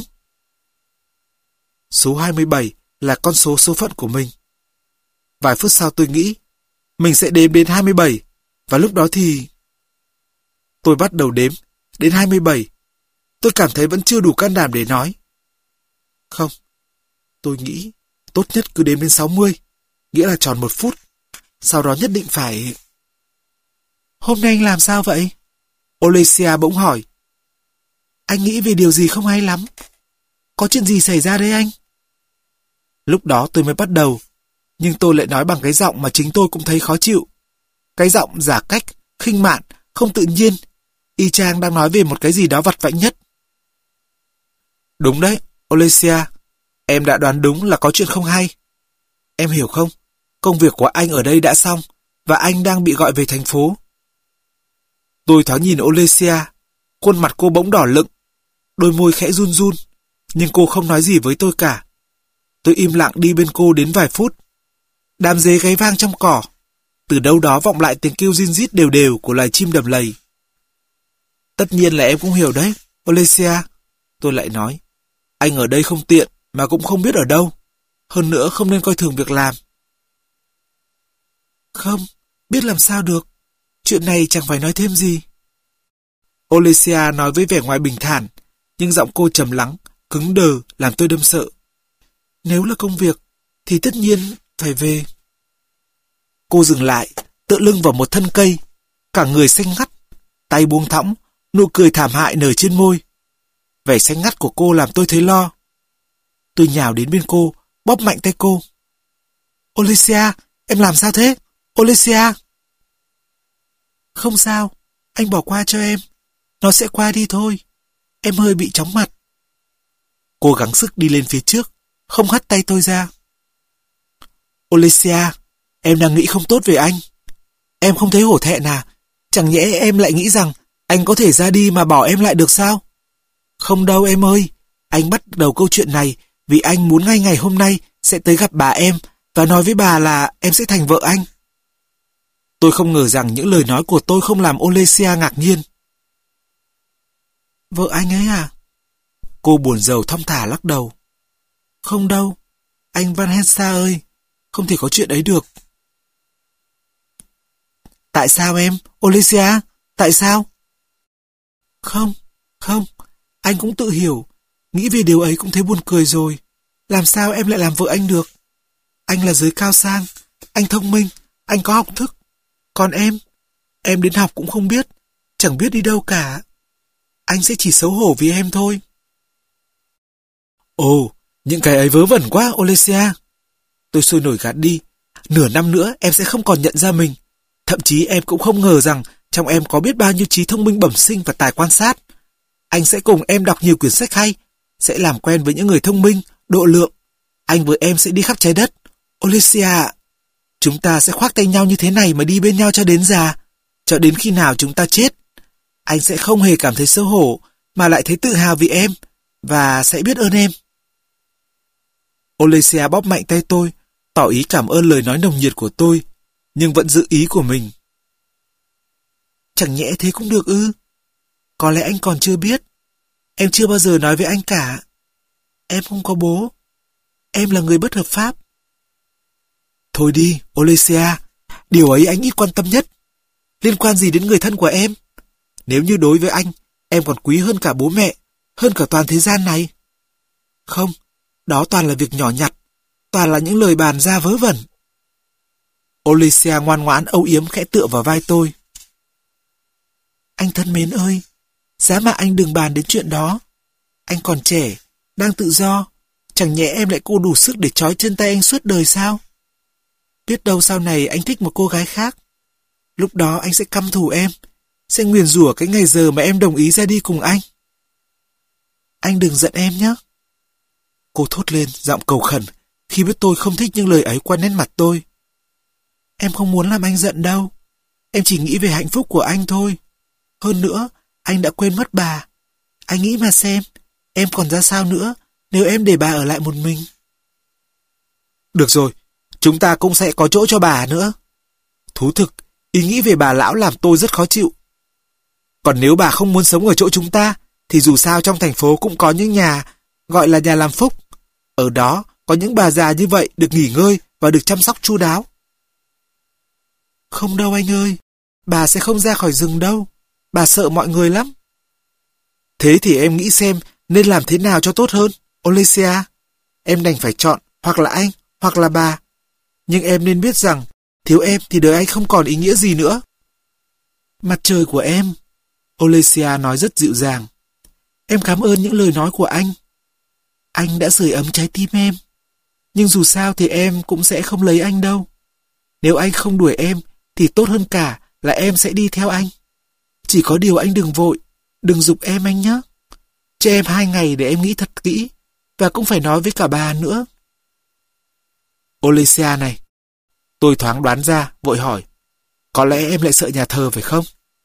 A: Số hai mươi bảy là con số số phận của mình. Vài phút sau tôi nghĩ, mình sẽ đếm đến hai mươi bảy, và lúc đó thì... Tôi bắt đầu đếm, đến hai mươi bảy. Tôi cảm thấy vẫn chưa đủ can đảm để nói. Không, tôi nghĩ tốt nhất cứ đếm đến sáu mươi, nghĩa là tròn một phút. Sau đó nhất định phải... Hôm nay anh làm sao vậy? Olesia bỗng hỏi. Anh nghĩ về điều gì không hay lắm? Có chuyện gì xảy ra đấy anh? Lúc đó tôi mới bắt đầu, nhưng tôi lại nói bằng cái giọng mà chính tôi cũng thấy khó chịu. Cái giọng giả cách, khinh mạn, không tự nhiên, y chang đang nói về một cái gì đó vặt vãnh nhất. Đúng đấy, Olesia, em đã đoán đúng là có chuyện không hay. Em hiểu không? Công việc của anh ở đây đã xong, và anh đang bị gọi về thành phố. Tôi thoáng nhìn Olesia, khuôn mặt cô bỗng đỏ lựng, đôi môi khẽ run run, nhưng cô không nói gì với tôi cả. Tôi im lặng đi bên cô đến vài phút. Đám dế gáy vang trong cỏ. Từ đâu đó vọng lại tiếng kêu rin rít đều đều của loài chim đầm lầy. Tất nhiên là em cũng hiểu đấy, Olesia. Tôi lại nói, anh ở đây không tiện, mà cũng không biết ở đâu. Hơn nữa không nên coi thường việc làm. Không, biết làm sao được. Chuyện này chẳng phải nói thêm gì. Olesia nói với vẻ ngoài bình thản, nhưng giọng cô trầm lắng, cứng đờ, làm tôi đâm sợ. Nếu là công việc, thì tất nhiên phải về. Cô dừng lại, tựa lưng vào một thân cây, cả người xanh ngắt, tay buông thõng, nụ cười thảm hại nở trên môi. Vẻ xanh ngắt của cô làm tôi thấy lo. Tôi nhào đến bên cô, bóp mạnh tay cô. Olesia, em làm sao thế? Olesia! Không sao, anh bỏ qua cho em. Nó sẽ qua đi thôi. Em hơi bị chóng mặt. Cô gắng sức đi lên phía trước, không hất tay tôi ra. Olesia, em đang nghĩ không tốt về anh. Em không thấy hổ thẹn à? Chẳng nhẽ em lại nghĩ rằng anh có thể ra đi mà bỏ em lại được sao? Không đâu em ơi. Anh bắt đầu câu chuyện này vì anh muốn ngay ngày hôm nay sẽ tới gặp bà em và nói với bà là em sẽ thành vợ anh. Tôi không ngờ rằng những lời nói của tôi không làm Olesia ngạc nhiên. Vợ anh ấy à? Cô buồn rầu thong thả lắc đầu. Không đâu, anh Van Hensa ơi, không thể có chuyện ấy được. Tại sao em, Olesia? Tại sao? Không, không, anh cũng tự hiểu. Nghĩ về điều ấy cũng thấy buồn cười rồi. Làm sao em lại làm vợ anh được? Anh là giới cao sang, anh thông minh, anh có học thức. Còn em, em đến học cũng không biết, chẳng biết đi đâu cả. Anh sẽ chỉ xấu hổ vì em thôi. Ồ, những cái ấy vớ vẩn quá, Olesia. Tôi sôi nổi gạt đi. Nửa năm nữa em sẽ không còn nhận ra mình. Thậm chí em cũng không ngờ rằng trong em có biết bao nhiêu trí thông minh bẩm sinh và tài quan sát. Anh sẽ cùng em đọc nhiều quyển sách hay, sẽ làm quen với những người thông minh, độ lượng. Anh với em sẽ đi khắp trái đất. Olesia, chúng ta sẽ khoác tay nhau như thế này mà đi bên nhau cho đến già, cho đến khi nào chúng ta chết. Anh sẽ không hề cảm thấy xấu hổ, mà lại thấy tự hào vì em, và sẽ biết ơn em. Olesia bóp mạnh tay tôi, tỏ ý cảm ơn lời nói nồng nhiệt của tôi, nhưng vẫn giữ ý của mình. Chẳng nhẽ thế cũng được ư? Có lẽ anh còn chưa biết. Em chưa bao giờ nói với anh cả. Em không có bố. Em là người bất hợp pháp. Thôi đi, Olesia, điều ấy anh ít quan tâm nhất. Liên quan gì đến người thân của em? Nếu như đối với anh, em còn quý hơn cả bố mẹ, hơn cả toàn thế gian này. Không, đó toàn là việc nhỏ nhặt, toàn là những lời bàn ra vớ vẩn. Olesia ngoan ngoãn âu yếm khẽ tựa vào vai tôi. Anh thân mến ơi, giá mà anh đừng bàn đến chuyện đó. Anh còn trẻ, đang tự do, chẳng nhẽ em lại cô đủ sức để trói chân tay anh suốt đời sao? Biết đâu sau này anh thích một cô gái khác. Lúc đó anh sẽ căm thù em, sẽ nguyền rủa cái ngày giờ mà em đồng ý ra đi cùng anh. Anh đừng giận em nhé. Cô thốt lên giọng cầu khẩn khi biết tôi không thích những lời ấy qua nét mặt tôi. Em không muốn làm anh giận đâu. Em chỉ nghĩ về hạnh phúc của anh thôi. Hơn nữa, anh đã quên mất bà. Anh nghĩ mà xem, em còn ra sao nữa nếu em để bà ở lại một mình. Được rồi, chúng ta cũng sẽ có chỗ cho bà nữa. Thú thực, ý nghĩ về bà lão làm tôi rất khó chịu. Còn nếu bà không muốn sống ở chỗ chúng ta, thì dù sao trong thành phố cũng có những nhà gọi là nhà làm phúc. Ở đó có những bà già như vậy được nghỉ ngơi và được chăm sóc chu đáo. Không đâu anh ơi, bà sẽ không ra khỏi rừng đâu. Bà sợ mọi người lắm. Thế thì em nghĩ xem nên làm thế nào cho tốt hơn, Olesia. Em đành phải chọn hoặc là anh hoặc là bà. Nhưng em nên biết rằng thiếu em thì đời anh không còn ý nghĩa gì nữa. Mặt trời của em, Olesia nói rất dịu dàng. Em cảm ơn những lời nói của anh. Anh đã sưởi ấm trái tim em. Nhưng dù sao thì em cũng sẽ không lấy anh đâu. Nếu anh không đuổi em thì tốt hơn cả là em sẽ đi theo anh. Chỉ có điều anh đừng vội, đừng giục em anh nhé. Cho em hai ngày để em nghĩ thật kỹ, và cũng phải nói với cả bà nữa. Olesia này, tôi thoáng đoán ra, vội hỏi, có lẽ em lại sợ nhà thờ phải không?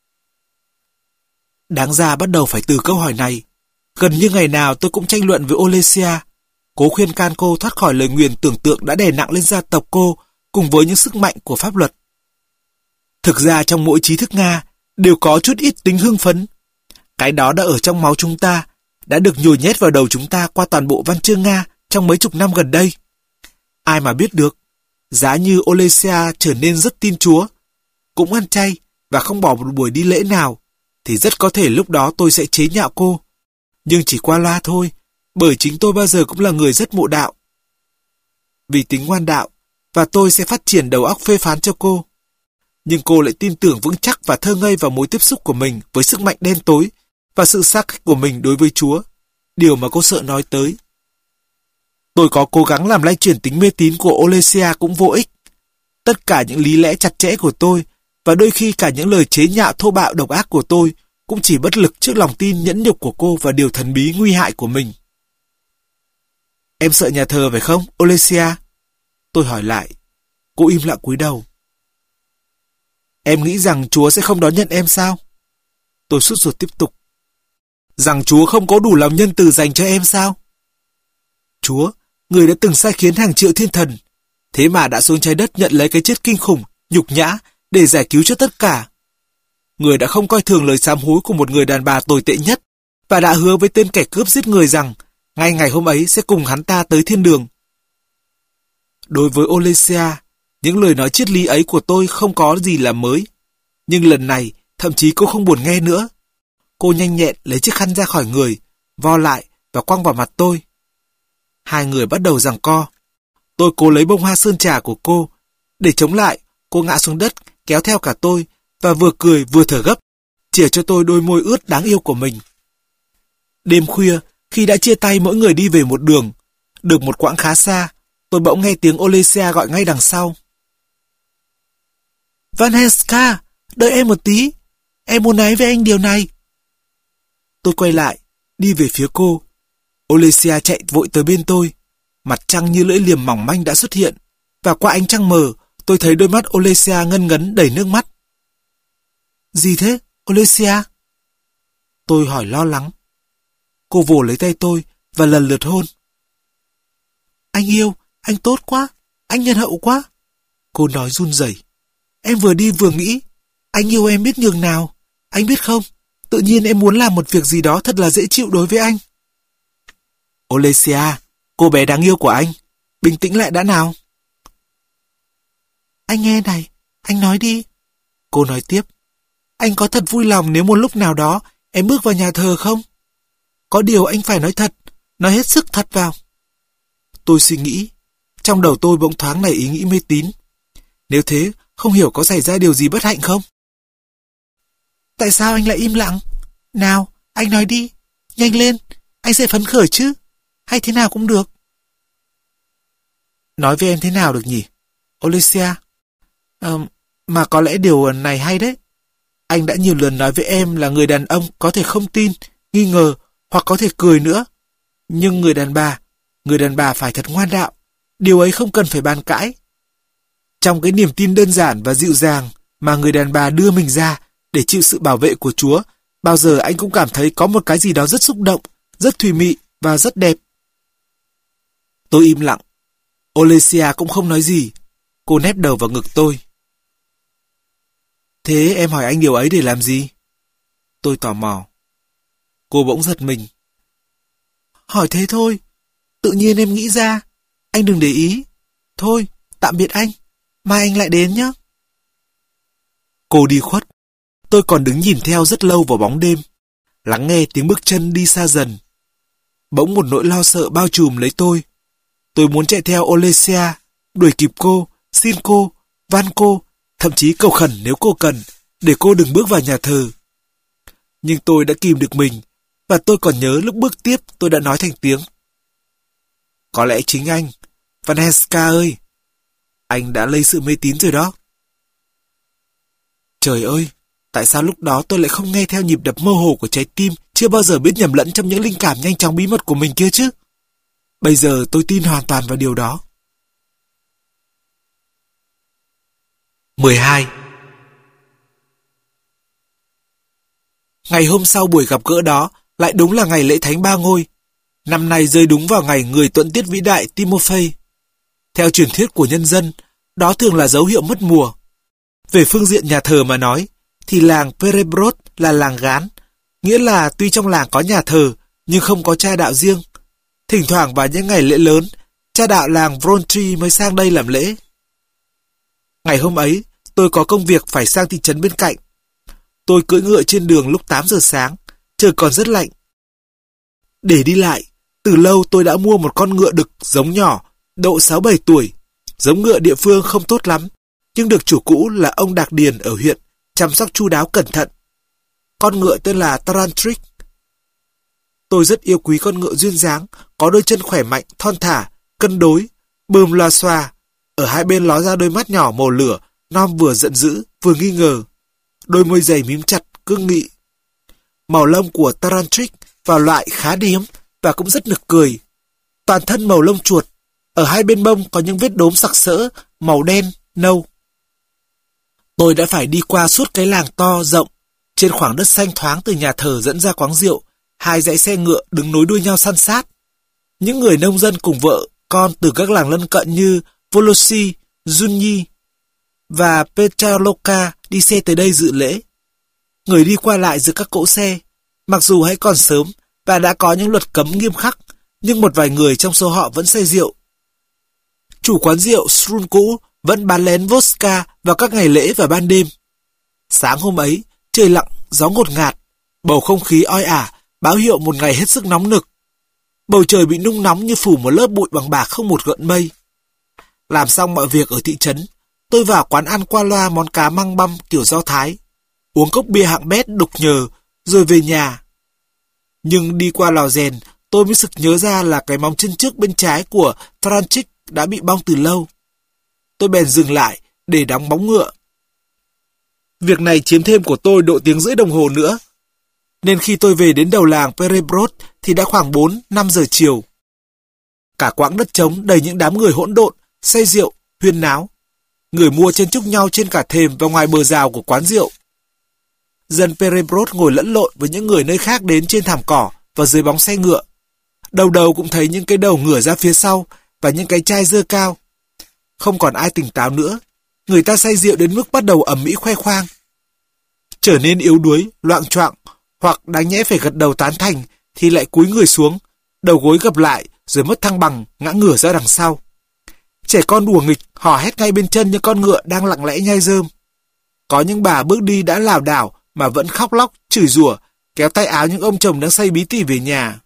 A: Đáng ra bắt đầu phải từ câu hỏi này. Gần như ngày nào tôi cũng tranh luận với Olesia, cố khuyên can cô thoát khỏi lời nguyền tưởng tượng đã đè nặng lên gia tộc cô cùng với những sức mạnh của pháp luật. Thực ra trong mỗi trí thức Nga đều có chút ít tính hưng phấn. Cái đó đã ở trong máu chúng ta, đã được nhồi nhét vào đầu chúng ta qua toàn bộ văn chương Nga trong mấy chục năm gần đây. Ai mà biết được, giá như Olesia trở nên rất tin Chúa, cũng ăn chay và không bỏ một buổi đi lễ nào, thì rất có thể lúc đó tôi sẽ chế nhạo cô. Nhưng chỉ qua loa thôi, bởi chính tôi bao giờ cũng là người rất mộ đạo. Vì tính ngoan đạo, và tôi sẽ phát triển đầu óc phê phán cho cô. Nhưng cô lại tin tưởng vững chắc và thơ ngây vào mối tiếp xúc của mình với sức mạnh đen tối và sự xác khích của mình đối với Chúa, điều mà cô sợ nói tới. Tôi có cố gắng làm lay chuyển tính mê tín của Olesia cũng vô ích. Tất cả những lý lẽ chặt chẽ của tôi và đôi khi cả những lời chế nhạo thô bạo độc ác của tôi cũng chỉ bất lực trước lòng tin nhẫn nhục của cô và điều thần bí nguy hại của mình. Em sợ nhà thờ phải không, Olesia? Tôi hỏi lại. Cô im lặng cúi đầu. Em nghĩ rằng Chúa sẽ không đón nhận em sao? Tôi sốt ruột tiếp tục. Rằng Chúa không có đủ lòng nhân từ dành cho em sao? Chúa, người đã từng sai khiến hàng triệu thiên thần, thế mà đã xuống trái đất nhận lấy cái chết kinh khủng, nhục nhã để giải cứu cho tất cả. Người đã không coi thường lời sám hối của một người đàn bà tồi tệ nhất và đã hứa với tên kẻ cướp giết người rằng ngay ngày hôm ấy sẽ cùng hắn ta tới thiên đường. Đối với Olesia, những lời nói triết lý ấy của tôi không có gì là mới. Nhưng lần này, thậm chí cô không buồn nghe nữa. Cô nhanh nhẹn lấy chiếc khăn ra khỏi người, vo lại và quăng vào mặt tôi. Hai người bắt đầu giằng co. Tôi cố lấy bông hoa sơn trà của cô. Để chống lại, cô ngã xuống đất, kéo theo cả tôi, và vừa cười vừa thở gấp, chìa cho tôi đôi môi ướt đáng yêu của mình. Đêm khuya, khi đã chia tay mỗi người đi về một đường, được một quãng khá xa, tôi bỗng nghe tiếng Olesia gọi ngay đằng sau. Vanessa, đợi em một tí, em muốn nói với anh điều này. Tôi quay lại, đi về phía cô. Olesia chạy vội tới bên tôi. Mặt trăng như lưỡi liềm mỏng manh đã xuất hiện, và qua ánh trăng mờ, tôi thấy đôi mắt Olesia ngân ngấn đầy nước mắt. Gì thế, Olesia? Tôi hỏi lo lắng. Cô vồ lấy tay tôi và lần lượt hôn. Anh yêu, anh tốt quá, anh nhân hậu quá. Cô nói run rẩy. Em vừa đi vừa nghĩ, anh yêu em biết nhường nào. Anh biết không, tự nhiên em muốn làm một việc gì đó thật là dễ chịu đối với anh. Olesia, cô bé đáng yêu của anh, bình tĩnh lại đã nào. Anh nghe này, anh nói đi. Cô nói tiếp. Anh có thật vui lòng nếu một lúc nào đó em bước vào nhà thờ không? Có điều anh phải nói thật, nói hết sức thật vào. Tôi suy nghĩ, trong đầu tôi bỗng thoáng nảy ý nghĩ mê tín. Nếu thế, không hiểu có xảy ra điều gì bất hạnh không? Tại sao anh lại im lặng? Nào, anh nói đi, nhanh lên, anh sẽ phấn khởi chứ, hay thế nào cũng được. Nói với em thế nào được nhỉ, Olesia? À, Mà có lẽ điều này hay đấy. Anh đã nhiều lần nói với em là người đàn ông có thể không tin, nghi ngờ hoặc có thể cười nữa. Nhưng người đàn bà, người đàn bà phải thật ngoan đạo. Điều ấy không cần phải bàn cãi. Trong cái niềm tin đơn giản và dịu dàng mà người đàn bà đưa mình ra để chịu sự bảo vệ của Chúa, bao giờ anh cũng cảm thấy có một cái gì đó rất xúc động, rất thùy mị và rất đẹp. Tôi im lặng. Olesia cũng không nói gì. Cô nép đầu vào ngực tôi. Thế em hỏi anh điều ấy để làm gì? Tôi tò mò. Cô bỗng giật mình. Hỏi thế thôi. Tự nhiên em nghĩ ra. Anh đừng để ý. Thôi, tạm biệt anh. Mai anh lại đến nhé. Cô đi khuất. Tôi còn đứng nhìn theo rất lâu vào bóng đêm, lắng nghe tiếng bước chân đi xa dần. Bỗng một nỗi lo sợ bao trùm lấy tôi. Tôi muốn chạy theo Olesia, đuổi kịp cô, xin cô, van cô, thậm chí cầu khẩn nếu cô cần, để cô đừng bước vào nhà thờ. Nhưng tôi đã kìm được mình, và tôi còn nhớ lúc bước tiếp tôi đã nói thành tiếng. Có lẽ chính anh, Vanessa ơi, anh đã lây sự mê tín rồi đó. Trời ơi, tại sao lúc đó tôi lại không nghe theo nhịp đập mơ hồ của trái tim chưa bao giờ biết nhầm lẫn trong những linh cảm nhanh chóng bí mật của mình kia chứ? Bây giờ tôi tin hoàn toàn vào điều đó. mười hai. Ngày hôm sau buổi gặp gỡ đó lại đúng là ngày lễ Thánh Ba Ngôi. Năm nay rơi đúng vào ngày người tuẫn tiết vĩ đại Timôthê. Theo truyền thuyết của nhân dân, đó thường là dấu hiệu mất mùa. Về phương diện nhà thờ mà nói, thì làng Perebrod là làng gán, nghĩa là tuy trong làng có nhà thờ, nhưng không có cha đạo riêng. Thỉnh thoảng vào những ngày lễ lớn, cha đạo làng Vrontry mới sang đây làm lễ. Ngày hôm ấy, tôi có công việc phải sang thị trấn bên cạnh. Tôi cưỡi ngựa trên đường lúc tám giờ sáng, trời còn rất lạnh. Để đi lại, từ lâu tôi đã mua một con ngựa đực giống nhỏ, độ sáu bảy tuổi. Giống ngựa địa phương không tốt lắm, nhưng được chủ cũ là ông Đạc Điền ở huyện chăm sóc chu đáo cẩn thận. Con ngựa tên là Tarantric. Tôi rất yêu quý con ngựa duyên dáng, có đôi chân khỏe mạnh, thon thả, cân đối, bờm loa xoa. Ở hai bên ló ra đôi mắt nhỏ màu lửa, non vừa giận dữ, vừa nghi ngờ. Đôi môi dày mím chặt, cương nghị. Màu lông của Tarantric vào loại khá điếm và cũng rất nực cười. Toàn thân màu lông chuột, ở hai bên mông có những vết đốm sặc sỡ, màu đen, nâu. Tôi đã phải đi qua suốt cái làng to, rộng. Trên khoảng đất xanh thoáng từ nhà thờ dẫn ra quán rượu, hai dãy xe ngựa đứng nối đuôi nhau san sát. Những người nông dân cùng vợ, con từ các làng lân cận như Volosi, Junyi và Petraloka đi xe tới đây dự lễ. Người đi qua lại giữa các cỗ xe, mặc dù hãy còn sớm và đã có những luật cấm nghiêm khắc, nhưng một vài người trong số họ vẫn say rượu. Chủ quán rượu Strun cũ vẫn bán lén vodka vào các ngày lễ và ban đêm. Sáng hôm ấy, trời lặng, gió ngột ngạt, bầu không khí oi ả, báo hiệu một ngày hết sức nóng nực. Bầu trời bị nung nóng như phủ một lớp bụi bằng bạc không một gợn mây. Làm xong mọi việc ở thị trấn, tôi vào quán ăn qua loa món cá măng băm kiểu Do Thái, uống cốc bia hạng bét đục nhờ, rồi về nhà. Nhưng đi qua lò rèn, tôi mới sực nhớ ra là cái móng chân trước bên trái của Tarantric đã bị bong từ lâu. Tôi bèn dừng lại để đóng móng ngựa. Việc này chiếm thêm của tôi độ tiếng rưỡi đồng hồ nữa, nên khi tôi về đến đầu làng Perebrod thì đã khoảng bốn năm giờ chiều. Cả quãng đất trống đầy những đám người hỗn độn, say rượu, huyên náo. Người mua chen chúc nhau trên cả thềm và ngoài bờ rào của quán rượu. Dân Perebrod ngồi lẫn lộn với những người nơi khác đến trên thảm cỏ và dưới bóng xe ngựa. Đầu đầu cũng thấy những cái đầu ngửa ra phía sau và những cái chai dơ cao. Không còn ai tỉnh táo nữa. Người ta say rượu đến mức bắt đầu ầm ĩ khoe khoang. Trở nên yếu đuối, loạng choạng, hoặc đáng nhẽ phải gật đầu tán thành thì lại cúi người xuống, đầu gối gập lại rồi mất thăng bằng, ngã ngửa ra đằng sau. Trẻ con đùa nghịch hò hét ngay bên chân những con ngựa đang lặng lẽ nhai rơm. Có những bà bước đi đã lảo đảo mà vẫn khóc lóc, chửi rủa, kéo tay áo những ông chồng đang say bí tỉ về nhà.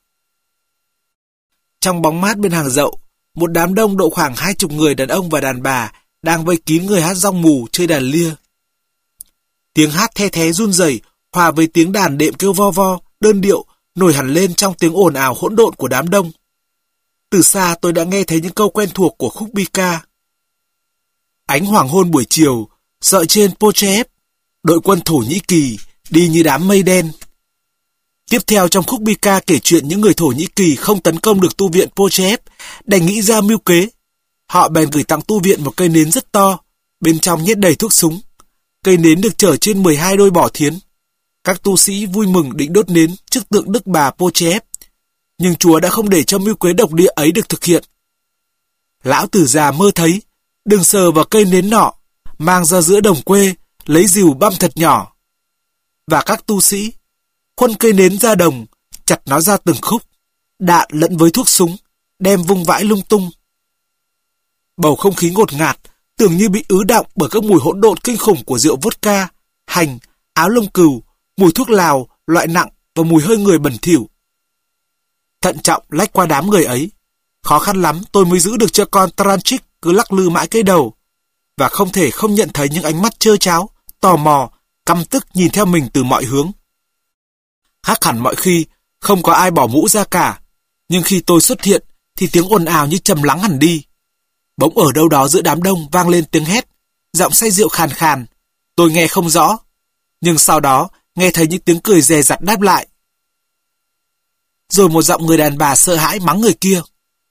A: Trong bóng mát bên hàng dậu, một đám đông độ khoảng hai chục người đàn ông và đàn bà đang vây kín người hát rong mù chơi đàn lia. Tiếng hát the thé run rẩy hòa với tiếng đàn đệm kêu vo vo, đơn điệu, nổi hẳn lên trong tiếng ồn ào hỗn độn của đám đông. Từ xa tôi đã nghe thấy những câu quen thuộc của khúc bi ca. Ánh hoàng hôn buổi chiều, Dọi trên Pochev, đội quân Thổ Nhĩ Kỳ đi như đám mây đen. Tiếp theo trong khúc bi ca kể chuyện những người Thổ Nhĩ Kỳ không tấn công được tu viện Pochev, đành nghĩ ra mưu kế. Họ bèn gửi tặng tu viện một cây nến rất to, bên trong nhét đầy thuốc súng. Cây nến được chở trên mười hai đôi bò thiến. Các tu sĩ vui mừng định đốt nến trước tượng Đức Bà Pochev, nhưng Chúa đã không để cho mưu kế độc địa ấy được thực hiện. Lão tử già mơ thấy, đừng sờ vào cây nến nọ, mang ra giữa đồng quê, lấy rìu băm thật nhỏ. Và các tu sĩ khuân cây nến ra đồng, chặt nó ra từng khúc, đạn lẫn với thuốc súng, đem vung vãi lung tung. Bầu không khí ngột ngạt, tưởng như bị ứ đọng bởi các mùi hỗn độn kinh khủng của rượu vodka, hành, áo lông cừu, mùi thuốc lào, loại nặng và mùi hơi người bẩn thỉu. Thận trọng lách qua đám người ấy. Khó khăn lắm tôi mới giữ được cho con Tranchik cứ lắc lư mãi cái đầu, và không thể không nhận thấy những ánh mắt trơ tráo, tò mò, căm tức nhìn theo mình từ mọi hướng. Khác hẳn mọi khi, không có ai bỏ mũ ra cả, nhưng khi tôi xuất hiện thì tiếng ồn ào như trầm lắng hẳn đi. Bỗng ở đâu đó giữa đám đông vang lên tiếng hét, giọng say rượu khàn khàn. Tôi nghe không rõ, nhưng sau đó nghe thấy những tiếng cười dè dặt đáp lại. Rồi một giọng người đàn bà sợ hãi mắng người kia.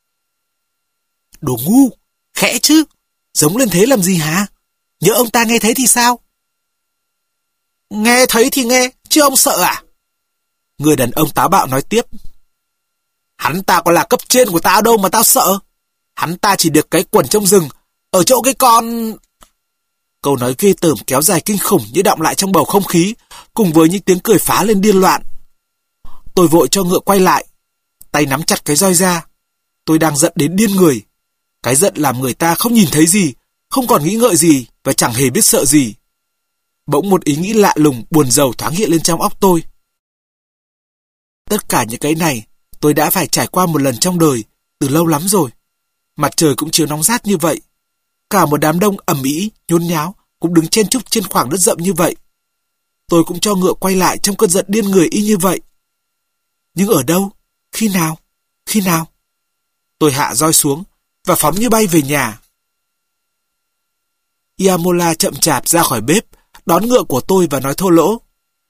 A: Đồ ngu, khẽ chứ, giống lên thế làm gì hả? Nhỡ ông ta nghe thấy thì sao? Nghe thấy thì nghe, chứ ông sợ à? Người đàn ông táo bạo nói tiếp. Hắn ta còn là cấp trên của tao đâu mà tao sợ. Hắn ta chỉ được cái quần trong rừng, ở chỗ cái con... Câu nói ghê tởm kéo dài kinh khủng như đọng lại trong bầu không khí, cùng với những tiếng cười phá lên điên loạn. Tôi vội cho ngựa quay lại, tay nắm chặt cái roi ra. Tôi đang giận đến điên người. Cái giận làm người ta không nhìn thấy gì, không còn nghĩ ngợi gì và chẳng hề biết sợ gì. Bỗng một ý nghĩ lạ lùng, buồn rầu thoáng hiện lên trong óc tôi. Tất cả những cái này tôi đã phải trải qua một lần trong đời, từ lâu lắm rồi. Mặt trời cũng chiếu nóng rát như vậy. Cả một đám đông ầm ĩ, nhốn nháo cũng đứng chen chúc trên khoảng đất rộng như vậy. Tôi cũng cho ngựa quay lại trong cơn giận điên người y như vậy. Nhưng ở đâu? Khi nào? Khi nào? Tôi hạ roi xuống và phóng như bay về nhà. Iamola chậm chạp ra khỏi bếp, đón ngựa của tôi và nói thô lỗ.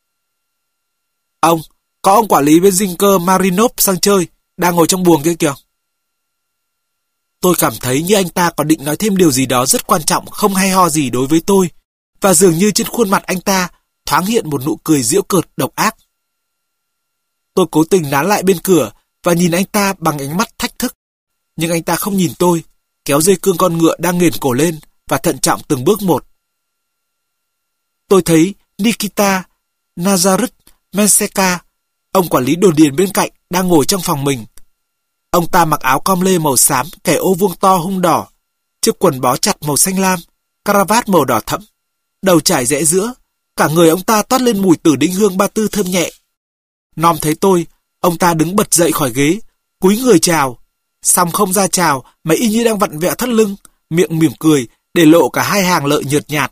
A: Ông, có ông quản lý bên Zinker Marinov sang chơi, đang ngồi trong buồng kia kìa. Tôi cảm thấy như anh ta còn định nói thêm điều gì đó rất quan trọng, không hay ho gì đối với tôi, và dường như trên khuôn mặt anh ta thoáng hiện một nụ cười giễu cợt độc ác. Tôi cố tình nán lại bên cửa và nhìn anh ta bằng ánh mắt thách thức, nhưng anh ta không nhìn tôi, kéo dây cương con ngựa đang nghiền cổ lên và thận trọng từng bước một. Tôi thấy Nikita Nazaret Menseka, ông quản lý đồn điền bên cạnh, đang ngồi trong phòng mình. Ông ta mặc áo com lê màu xám kẻ ô vuông to hung đỏ, chiếc quần bó chặt màu xanh lam, caravat màu đỏ thẫm, đầu trải rẽ giữa, cả người ông ta toát lên mùi tử đinh hương ba tư thơm nhẹ. Nom thấy tôi, ông ta đứng bật dậy khỏi ghế, cúi người chào, song không ra chào mà y như đang vặn vẹo thắt lưng, miệng mỉm cười để lộ cả hai hàng lợi nhợt nhạt.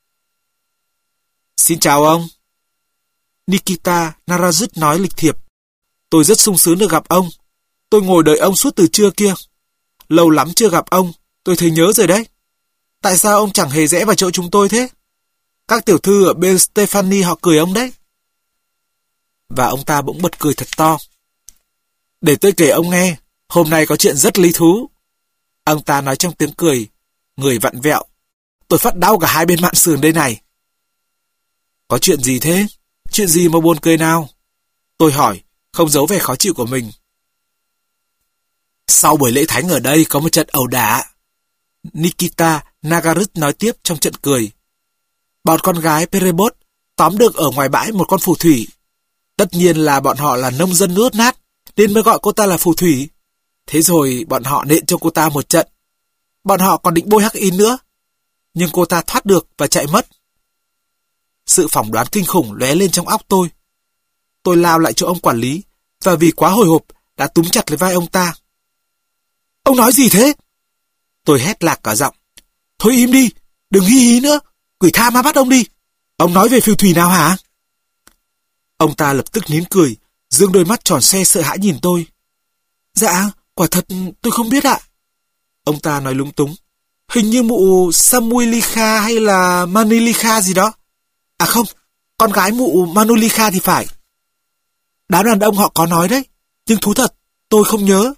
A: Xin chào ông. Nikita Narazut nói lịch thiệp. Tôi rất sung sướng được gặp ông. Tôi ngồi đợi ông suốt từ trưa kia. Lâu lắm chưa gặp ông, tôi thấy nhớ rồi đấy. Tại sao ông chẳng hề rẽ vào chỗ chúng tôi thế? Các tiểu thư ở bên Stephanie họ cười ông đấy. Và ông ta bỗng bật cười thật to. Để tôi kể ông nghe, hôm nay có chuyện rất lý thú. Ông ta nói trong tiếng cười, người vặn vẹo. Tôi phát đau cả hai bên mạn sườn đây này. Có chuyện gì thế? Chuyện gì mà buồn cười nào? Tôi hỏi, không giấu vẻ khó chịu của mình. Sau buổi lễ thánh ở đây có một trận ẩu đả. Nikita Nagarut nói tiếp trong trận cười. Bọn con gái Perebot tóm được ở ngoài bãi một con phù thủy. Tất nhiên là bọn họ là nông dân nuốt nát, nên mới gọi cô ta là phù thủy. Thế rồi bọn họ nện cho cô ta một trận. Bọn họ còn định bôi hắc in nữa. Nhưng cô ta thoát được và chạy mất. Sự phỏng đoán kinh khủng lóe lên trong óc tôi. Tôi lao lại chỗ ông quản lý, và vì quá hồi hộp đã túm chặt lấy vai ông ta. Ông nói gì thế? Tôi hét lạc cả giọng. Thôi im đi, đừng hí hí nữa, quỷ tha ma bắt ông đi. Ông nói về phù thủy nào hả? Ông ta lập tức nín cười, dương đôi mắt tròn xoe sợ hãi nhìn tôi. Dạ, quả thật tôi không biết ạ. Ông ta nói lúng túng. Hình như mụ Samuilika hay là Manilika gì đó. À không, con gái mụ Manulika thì phải. Đám đàn ông họ có nói đấy, nhưng thú thật, tôi không nhớ.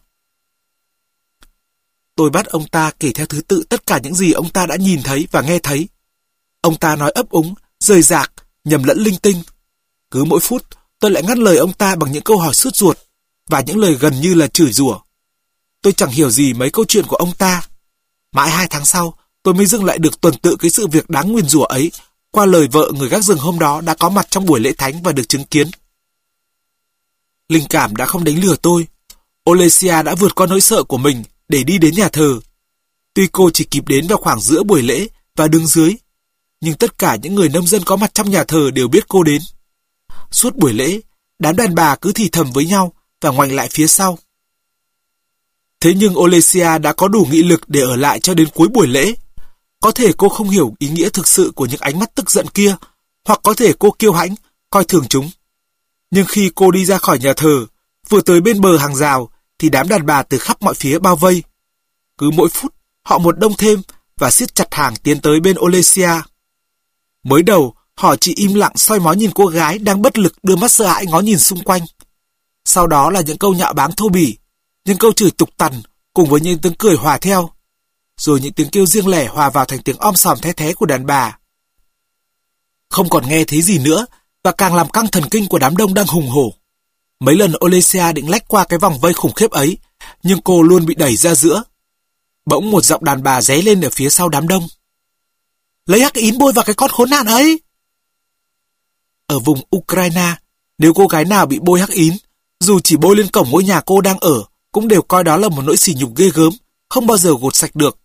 A: Tôi bắt ông ta kể theo thứ tự tất cả những gì ông ta đã nhìn thấy và nghe thấy. Ông ta nói ấp úng, rời rạc, nhầm lẫn linh tinh. Cứ mỗi phút, tôi lại ngắt lời ông ta bằng những câu hỏi sốt ruột và những lời gần như là chửi rủa. Tôi chẳng hiểu gì mấy câu chuyện của ông ta. Mãi hai tháng sau, tôi mới dừng lại được tuần tự cái sự việc đáng nguyền rủa ấy qua lời vợ người gác rừng hôm đó đã có mặt trong buổi lễ thánh và được chứng kiến. Linh cảm đã không đánh lừa tôi. Olesia đã vượt qua nỗi sợ của mình để đi đến nhà thờ. Tuy cô chỉ kịp đến vào khoảng giữa buổi lễ và đứng dưới, nhưng tất cả những người nông dân có mặt trong nhà thờ đều biết cô đến. Suốt buổi lễ, đám đàn bà cứ thì thầm với nhau và ngoảnh lại phía sau. Thế nhưng Olesia đã có đủ nghị lực để ở lại cho đến cuối buổi lễ. Có thể cô không hiểu ý nghĩa thực sự của những ánh mắt tức giận kia, hoặc có thể cô kiêu hãnh, coi thường chúng. Nhưng khi cô đi ra khỏi nhà thờ, vừa tới bên bờ hàng rào, thì đám đàn bà từ khắp mọi phía bao vây. Cứ mỗi phút, họ một đông thêm và siết chặt hàng tiến tới bên Olesia. Mới đầu, họ chỉ im lặng soi mói nhìn cô gái đang bất lực đưa mắt sợ hãi ngó nhìn xung quanh. Sau đó là những câu nhạo báng thô bỉ, những câu chửi tục tằn cùng với những tiếng cười hòa theo. Rồi những tiếng kêu riêng lẻ hòa vào thành tiếng om sòm thé thé của đàn bà. Không còn nghe thấy gì nữa, và càng làm căng thần kinh của đám đông đang hùng hổ. Mấy lần Olesia định lách qua cái vòng vây khủng khiếp ấy, nhưng cô luôn bị đẩy ra giữa. Bỗng một giọng đàn bà ré lên ở phía sau đám đông. Lấy hắc ín bôi vào cái con khốn nạn ấy! Ở vùng Ukraine, nếu cô gái nào bị bôi hắc ín, dù chỉ bôi lên cổng ngôi nhà cô đang ở, cũng đều coi đó là một nỗi sỉ nhục ghê gớm, không bao giờ gột sạch được.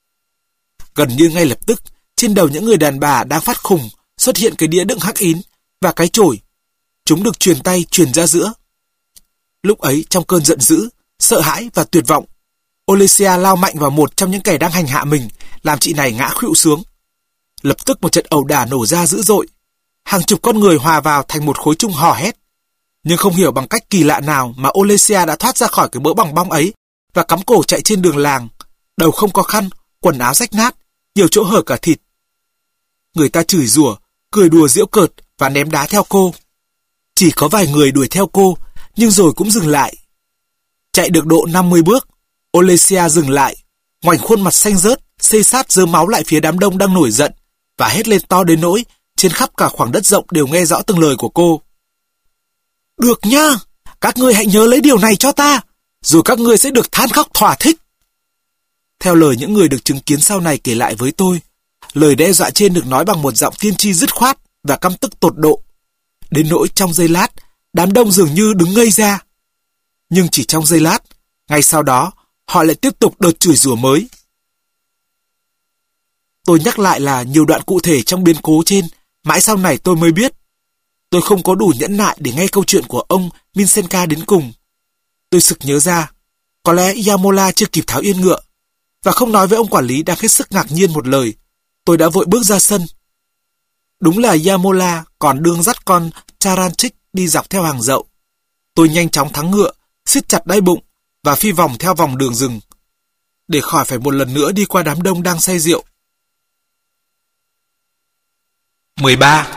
A: Gần như ngay lập tức, trên đầu những người đàn bà đang phát khùng xuất hiện cái đĩa đựng hắc ín và cái chổi. Chúng được truyền tay truyền ra giữa. Lúc ấy, trong cơn giận dữ, sợ hãi và tuyệt vọng, Olesia lao mạnh vào một trong những kẻ đang hành hạ mình, làm chị này ngã khuỵu xuống. Lập tức một trận ẩu đả nổ ra dữ dội. Hàng chục con người hòa vào thành một khối chung hò hét. Nhưng không hiểu bằng cách kỳ lạ nào mà Olesia đã thoát ra khỏi cái bỡ bòng bong ấy và cắm cổ chạy trên đường làng, đầu không có khăn, quần áo rách nát, nhiều chỗ hở cả thịt. Người ta chửi rủa, cười đùa giễu cợt và ném đá theo cô. Chỉ có vài người đuổi theo cô, nhưng rồi cũng dừng lại. Chạy được độ năm mươi bước, Olesia dừng lại, ngoảnh khuôn mặt xanh rớt, xê sát giơ máu lại phía đám đông đang nổi giận và hét lên to đến nỗi trên khắp cả khoảng đất rộng đều nghe rõ từng lời của cô. Được nhá, các ngươi hãy nhớ lấy điều này cho ta, rồi các ngươi sẽ được than khóc thỏa thích. Theo lời những người được chứng kiến sau này kể lại với tôi, lời đe dọa trên được nói bằng một giọng tiên tri dứt khoát và căm tức tột độ. Đến nỗi trong giây lát, đám đông dường như đứng ngây ra. Nhưng chỉ trong giây lát, ngay sau đó, họ lại tiếp tục đợt chửi rủa mới. Tôi nhắc lại là nhiều đoạn cụ thể trong biến cố trên, mãi sau này tôi mới biết. Tôi không có đủ nhẫn nại để nghe câu chuyện của ông Minsenka đến cùng. Tôi sực nhớ ra, có lẽ Yamola chưa kịp tháo yên ngựa, và không nói với ông quản lý đang hết sức ngạc nhiên một lời. Tôi đã vội bước ra sân. Đúng là Yamola còn đương dắt con Charanchik đi dọc theo hàng dậu. Tôi nhanh chóng thắng ngựa, siết chặt đai bụng và phi vòng theo vòng đường rừng, để khỏi phải một lần nữa đi qua đám đông đang say rượu. mười ba.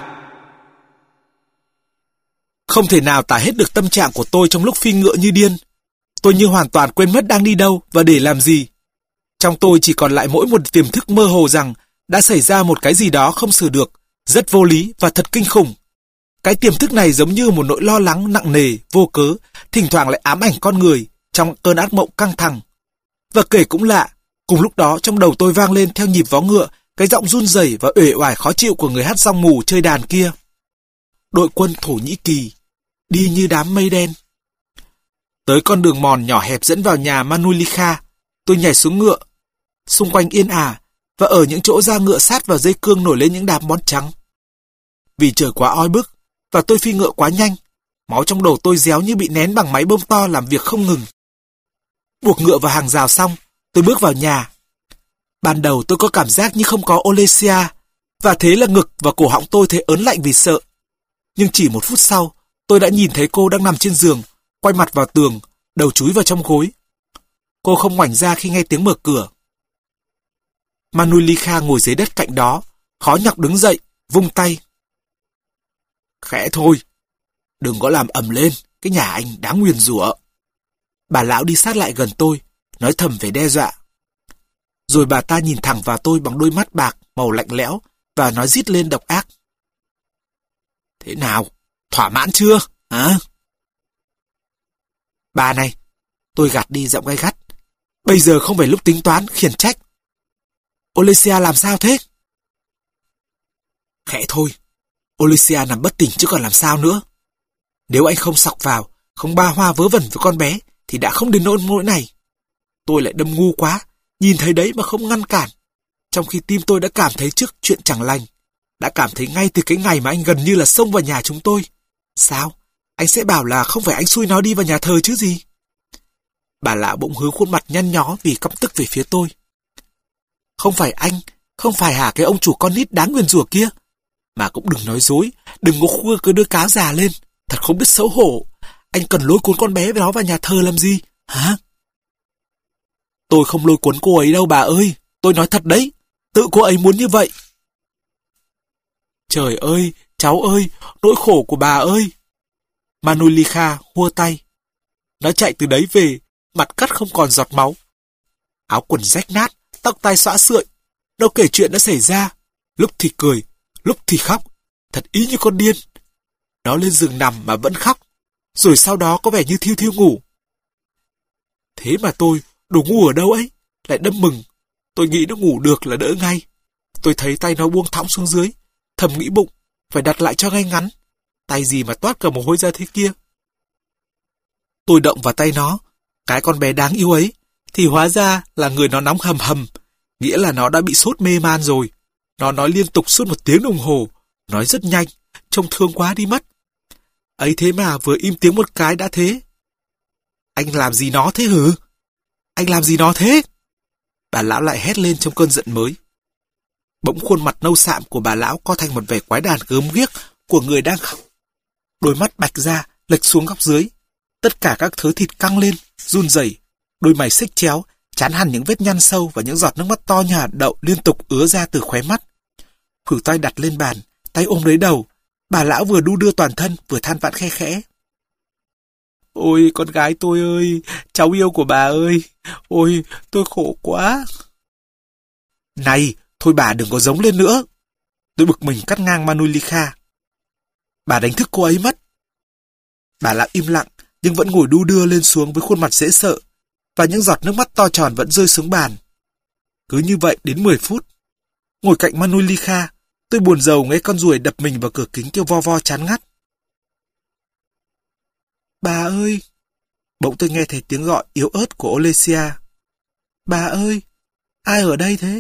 A: Không thể nào tả hết được tâm trạng của tôi trong lúc phi ngựa như điên. Tôi như hoàn toàn quên mất đang đi đâu và để làm gì. Trong tôi chỉ còn lại mỗi một tiềm thức mơ hồ rằng đã xảy ra một cái gì đó không xử được, rất vô lý và thật kinh khủng. Cái tiềm thức này giống như một nỗi lo lắng nặng nề, vô cớ, thỉnh thoảng lại ám ảnh con người trong cơn ác mộng căng thẳng. Và kể cũng lạ, cùng lúc đó trong đầu tôi vang lên theo nhịp vó ngựa cái giọng run rẩy và uể oải khó chịu của người hát rong mù chơi đàn kia. Đội quân Thổ Nhĩ Kỳ, đi như đám mây đen. Tới con đường mòn nhỏ hẹp dẫn vào nhà Manulika, tôi nhảy xuống ngựa. Xung quanh yên ả, và ở những chỗ da ngựa sát vào dây cương nổi lên những đám bón trắng. Vì trời quá oi bức, và tôi phi ngựa quá nhanh, máu trong đầu tôi réo như bị nén bằng máy bơm to làm việc không ngừng. Buộc ngựa vào hàng rào xong, tôi bước vào nhà. Ban đầu tôi có cảm giác như không có Olesia, và thế là ngực và cổ họng tôi thấy ớn lạnh vì sợ. Nhưng chỉ một phút sau, tôi đã nhìn thấy cô đang nằm trên giường, quay mặt vào tường, đầu chúi vào trong gối. Cô không ngoảnh ra khi nghe tiếng mở cửa. Manulika ngồi dưới đất cạnh đó, khó nhọc đứng dậy, vung tay. Khẽ thôi, đừng có làm ầm lên, cái nhà anh đáng nguyền rủa. Bà lão đi sát lại gần tôi, nói thầm về đe dọa. Rồi bà ta nhìn thẳng vào tôi bằng đôi mắt bạc, màu lạnh lẽo, và nói rít lên độc ác. Thế nào, thỏa mãn chưa, hả? Bà này, tôi gạt đi giọng gay gắt. Bây giờ không phải lúc tính toán, khiển trách. Olesia làm sao thế? Khẽ thôi, Olesia nằm bất tỉnh chứ còn làm sao nữa. Nếu anh không sọc vào, không ba hoa vớ vẩn với con bé, thì đã không đến nỗi nỗi này. Tôi lại đâm ngu quá, nhìn thấy đấy mà không ngăn cản. Trong khi tim tôi đã cảm thấy trước chuyện chẳng lành. Đã cảm thấy ngay từ cái ngày mà anh gần như là xông vào nhà chúng tôi. Sao? Anh sẽ bảo là không phải anh xui nó đi vào nhà thờ chứ gì? Bà lão bỗng hướng khuôn mặt nhăn nhó vì căm tức về phía tôi. Không phải anh, không phải hả cái ông chủ con nít đáng nguyền rủa kia. Mà cũng đừng nói dối, đừng có khua cái đứa cáo già lên. Thật không biết xấu hổ. Anh cần lôi cuốn con bé với nó vào nhà thờ làm gì, hả? Tôi không lôi cuốn cô ấy đâu bà ơi. Tôi nói thật đấy, tự cô ấy muốn như vậy. Trời ơi, cháu ơi, nỗi khổ của bà ơi. Manulika hua tay. Nó chạy từ đấy về, mặt cắt không còn giọt máu. Áo quần rách nát, tóc tai xõa xượi. Nó kể chuyện đã xảy ra. Lúc thì cười, lúc thì khóc. Thật ý như con điên. Nó lên giường nằm mà vẫn khóc. Rồi sau đó có vẻ như thiêu thiêu ngủ. Thế mà tôi, đồ ngu ở đâu ấy, lại đâm mừng. Tôi nghĩ nó ngủ được là đỡ ngay. Tôi thấy tay nó buông thõng xuống dưới. Thầm nghĩ bụng, phải đặt lại cho ngay ngắn. Tay gì mà toát cả mồ hôi ra thế kia. Tôi động vào tay nó, cái con bé đáng yêu ấy, thì hóa ra là người nó nóng hầm hầm, nghĩa là nó đã bị sốt mê man rồi. Nó nói liên tục suốt một tiếng đồng hồ, nói rất nhanh, trông thương quá đi mất. Ấy thế mà vừa im tiếng một cái đã thế. Anh làm gì nó thế hử? Anh làm gì nó thế? Bà lão lại hét lên trong cơn giận mới. Bỗng khuôn mặt nâu sạm của bà lão co thành một vẻ quái đản gớm ghiếc của người đang khóc. Đôi mắt bạch ra, lệch xuống góc dưới. Tất cả các thớ thịt căng lên, run rẩy, đôi mày xích chéo, chán hẳn những vết nhăn sâu và những giọt nước mắt to như hạt đậu liên tục ứa ra từ khóe mắt. Khuỷu tay đặt lên bàn, tay ôm lấy đầu. Bà lão vừa đu đưa toàn thân, vừa than vãn khe khẽ. Ôi, con gái tôi ơi, cháu yêu của bà ơi, ôi, tôi khổ quá. Này, thôi bà đừng có giống lên nữa. Tôi bực mình cắt ngang Manulika. Bà đánh thức cô ấy mất. Bà lão im lặng, nhưng vẫn ngồi đu đưa lên xuống với khuôn mặt dễ sợ, và những giọt nước mắt to tròn vẫn rơi xuống bàn. Cứ như vậy đến mười phút. Ngồi cạnh Manulika, tôi buồn rầu nghe con ruồi đập mình vào cửa kính kêu vo vo chán ngắt. Bà ơi! Bỗng tôi nghe thấy tiếng gọi yếu ớt của Olesia. Bà ơi! Ai ở đây thế?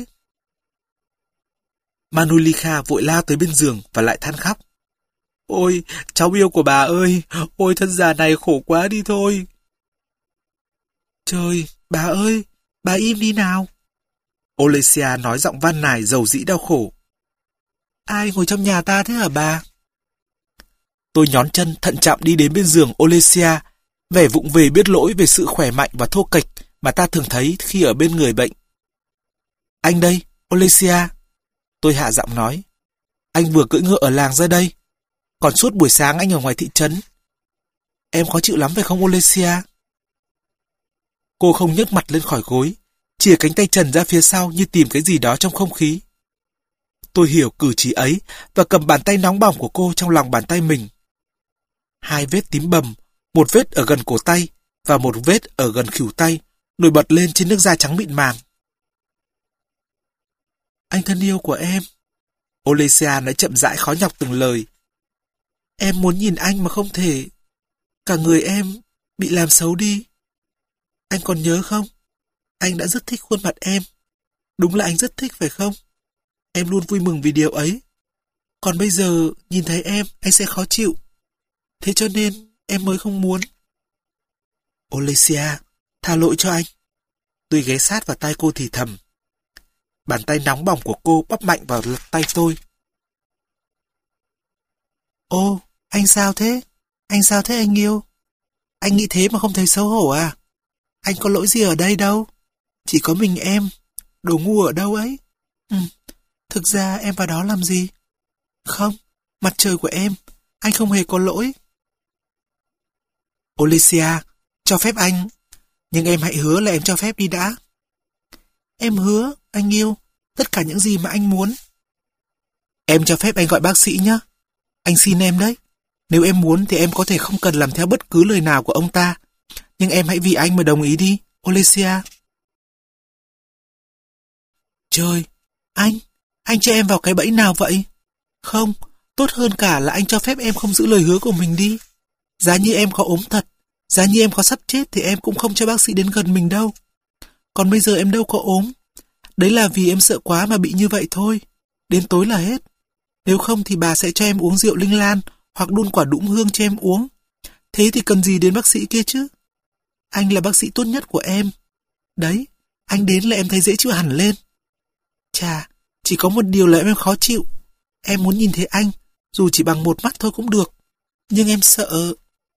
A: Manulika vội lao tới bên giường và lại than khóc. Ôi, cháu yêu của bà ơi! Ôi, thân già này khổ quá đi thôi! Trời, bà ơi! Bà im đi nào! Olesia nói giọng van nài dầu dĩ đau khổ. Ai ngồi trong nhà ta thế hả bà? Tôi nhón chân thận trọng đi đến bên giường Olesia, vẻ vụng về biết lỗi về sự khỏe mạnh và thô kệch mà ta thường thấy khi ở bên người bệnh. Anh đây, Olesia. Tôi hạ giọng nói. Anh vừa cưỡi ngựa ở làng ra đây. Còn suốt buổi sáng anh ở ngoài thị trấn. Em khó chịu lắm phải không Olesia? Cô không nhấc mặt lên khỏi gối, chìa cánh tay trần ra phía sau như tìm cái gì đó trong không khí. Tôi hiểu cử chỉ ấy và cầm bàn tay nóng bỏng của cô trong lòng bàn tay mình. Hai vết tím bầm, một vết ở gần cổ tay và một vết ở gần khuỷu tay, nổi bật lên trên nước da trắng mịn màng. Anh thân yêu của em. Olesia nói chậm rãi khó nhọc từng lời. Em muốn nhìn anh mà không thể. Cả người em bị làm xấu đi. Anh còn nhớ không? Anh đã rất thích khuôn mặt em. Đúng là anh rất thích phải không? Em luôn vui mừng vì điều ấy. Còn bây giờ nhìn thấy em, anh sẽ khó chịu. Thế cho nên em mới không muốn. Olesia, tha lỗi cho anh. Tôi ghé sát vào tai cô thì thầm. Bàn tay nóng bỏng của cô bóp mạnh vào tay tôi. Ô, anh sao thế? Anh sao thế anh yêu? Anh nghĩ thế mà không thấy xấu hổ à? Anh có lỗi gì ở đây đâu? Chỉ có mình em. Đồ ngu ở đâu ấy? Ừ, thực ra em vào đó làm gì? Không, mặt trời của em, anh không hề có lỗi. Olesia, cho phép anh, nhưng em hãy hứa là em cho phép đi đã. Em hứa, anh yêu, tất cả những gì mà anh muốn. Em cho phép anh gọi bác sĩ nhé. Anh xin em đấy. Nếu em muốn thì em có thể không cần làm theo bất cứ lời nào của ông ta. Nhưng em hãy vì anh mà đồng ý đi, Olesia. Trời, anh, anh cho em vào cái bẫy nào vậy? Không, tốt hơn cả là anh cho phép em không giữ lời hứa của mình đi. Giá như em có ốm thật, giá như em có sắp chết thì em cũng không cho bác sĩ đến gần mình đâu. Còn bây giờ em đâu có ốm. Đấy là vì em sợ quá mà bị như vậy thôi. Đến tối là hết. Nếu không thì bà sẽ cho em uống rượu linh lan hoặc đun quả đũm hương cho em uống. Thế thì cần gì đến bác sĩ kia chứ? Anh là bác sĩ tốt nhất của em. Đấy, anh đến là em thấy dễ chịu hẳn lên. Chà, chỉ có một điều là em khó chịu. Em muốn nhìn thấy anh, dù chỉ bằng một mắt thôi cũng được. Nhưng em sợ...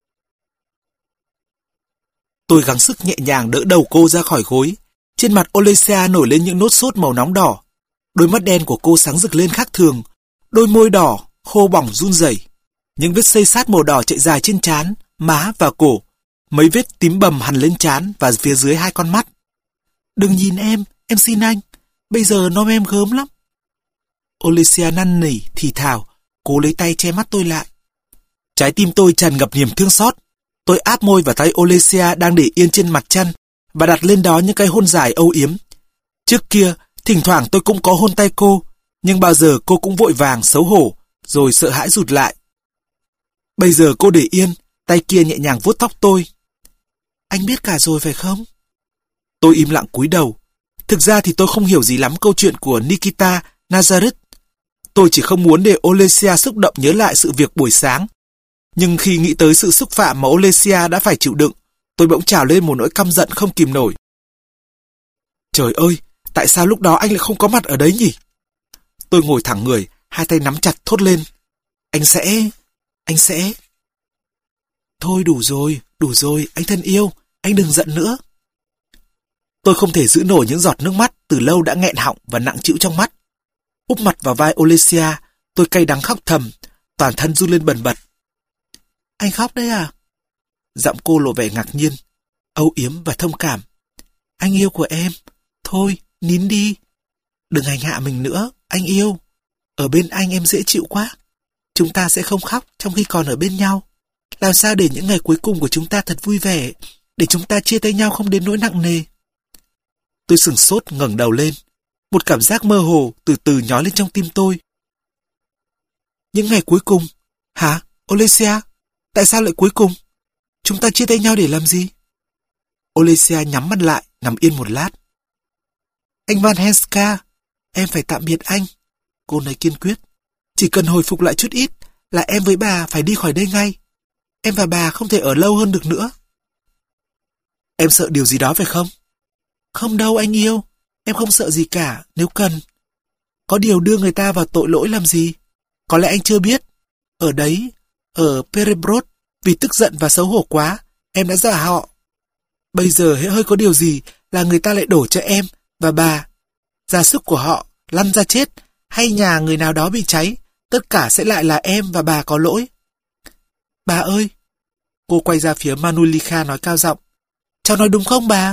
A: Tôi gắng sức nhẹ nhàng đỡ đầu cô ra khỏi gối. Trên mặt Olesia nổi lên những nốt sốt màu nóng đỏ. Đôi mắt đen của cô sáng rực lên khác thường. Đôi môi đỏ, khô bỏng run rẩy. Những vết xây sát màu đỏ chạy dài trên trán, má và cổ. Mấy vết tím bầm hằn lên trán và phía dưới hai con mắt. Đừng nhìn em, em xin anh. Bây giờ nom em gớm lắm. Olesia năn nỉ, thì thào. Cố lấy tay che mắt tôi lại. Trái tim tôi tràn ngập niềm thương xót. Tôi áp môi vào tay Olesia đang để yên trên mặt chăn và đặt lên đó những cái hôn dài âu yếm. Trước kia, thỉnh thoảng tôi cũng có hôn tay cô, nhưng bao giờ cô cũng vội vàng xấu hổ, rồi sợ hãi rụt lại. Bây giờ cô để yên, tay kia nhẹ nhàng vuốt tóc tôi. Anh biết cả rồi phải không? Tôi im lặng cúi đầu. Thực ra thì tôi không hiểu gì lắm câu chuyện của Nikita Nazareth. Tôi chỉ không muốn để Olesia xúc động nhớ lại sự việc buổi sáng. Nhưng khi nghĩ tới sự xúc phạm mà Olesia đã phải chịu đựng, tôi bỗng trào lên một nỗi căm giận không kìm nổi. Trời ơi, tại sao lúc đó anh lại không có mặt ở đấy nhỉ? Tôi ngồi thẳng người, hai tay nắm chặt thốt lên. Anh sẽ... anh sẽ... Thôi đủ rồi, đủ rồi, anh thân yêu, anh đừng giận nữa. Tôi không thể giữ nổi những giọt nước mắt từ lâu đã nghẹn họng và nặng trĩu trong mắt. Úp mặt vào vai Olesia, tôi cay đắng khóc thầm, toàn thân run lên bần bật. Anh khóc đấy à? Giọng cô lộ vẻ ngạc nhiên, âu yếm và thông cảm. Anh yêu của em, thôi, nín đi. Đừng hành hạ mình nữa, anh yêu. Ở bên anh em dễ chịu quá. Chúng ta sẽ không khóc trong khi còn ở bên nhau. Làm sao để những ngày cuối cùng của chúng ta thật vui vẻ, để chúng ta chia tay nhau không đến nỗi nặng nề. Tôi sửng sốt ngẩng đầu lên. Một cảm giác mơ hồ từ từ nhói lên trong tim tôi. Những ngày cuối cùng? Hả, Olesia? Tại sao lại cuối cùng? Chúng ta chia tay nhau để làm gì? Olesia nhắm mắt lại, nằm yên một lát. Anh Van Henska, em phải tạm biệt anh. Cô nói kiên quyết. Chỉ cần hồi phục lại chút ít là em với bà phải đi khỏi đây ngay. Em và bà không thể ở lâu hơn được nữa. Em sợ điều gì đó phải không? Không đâu anh yêu. Em không sợ gì cả, nếu cần. Có điều đưa người ta vào tội lỗi làm gì? Có lẽ anh chưa biết. Ở đấy, ở Perebrod, vì tức giận và xấu hổ quá, em đã dọa họ. Bây giờ hễ hơi có điều gì là người ta lại đổ cho em và bà. Gia súc của họ lăn ra chết, hay nhà người nào đó bị cháy, tất cả sẽ lại là em và bà có lỗi. Bà ơi! Cô quay ra phía Manulika nói cao giọng. Cháu nói đúng không bà?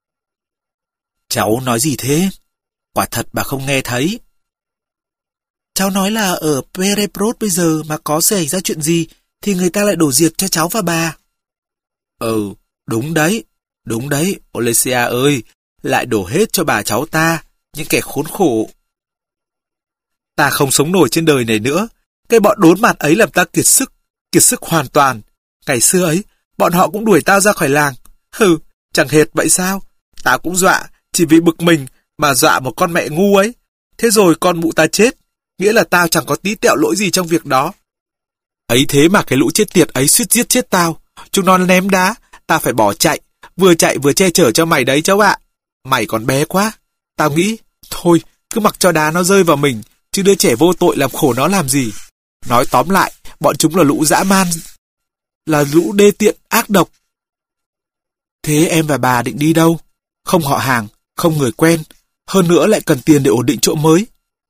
A: Cháu nói gì thế? Quả thật bà không nghe thấy. Cháu nói là ở Perebrod bây giờ mà có xảy ra chuyện gì thì người ta lại đổ diệt cho cháu và bà. Ừ, đúng đấy, đúng đấy, Olesia ơi, lại đổ hết cho bà cháu ta, những kẻ khốn khổ. Ta không sống nổi trên đời này nữa, cái bọn đốn mặt ấy làm ta kiệt sức, kiệt sức hoàn toàn. Ngày xưa ấy, bọn họ cũng đuổi tao ra khỏi làng. Hừ, chẳng hệt vậy sao? Tao cũng dọa, chỉ vì bực mình mà dọa một con mẹ ngu ấy. Thế rồi con mụ ta chết, nghĩa là tao chẳng có tí tẹo lỗi gì trong việc đó. Ấy thế mà cái lũ chết tiệt ấy suýt giết chết tao. Chúng nó ném đá, ta phải bỏ chạy, vừa chạy vừa che chở cho mày đấy cháu ạ. Mày còn bé quá. Tao nghĩ, thôi, cứ mặc cho đá nó rơi vào mình, chứ đứa trẻ vô tội làm khổ nó làm gì. Nói tóm lại, bọn chúng là lũ dã man, là lũ đê tiện, ác độc. Thế em và bà định đi đâu? Không họ hàng, không người quen, Hơn nữa lại cần tiền để ổn định chỗ mới.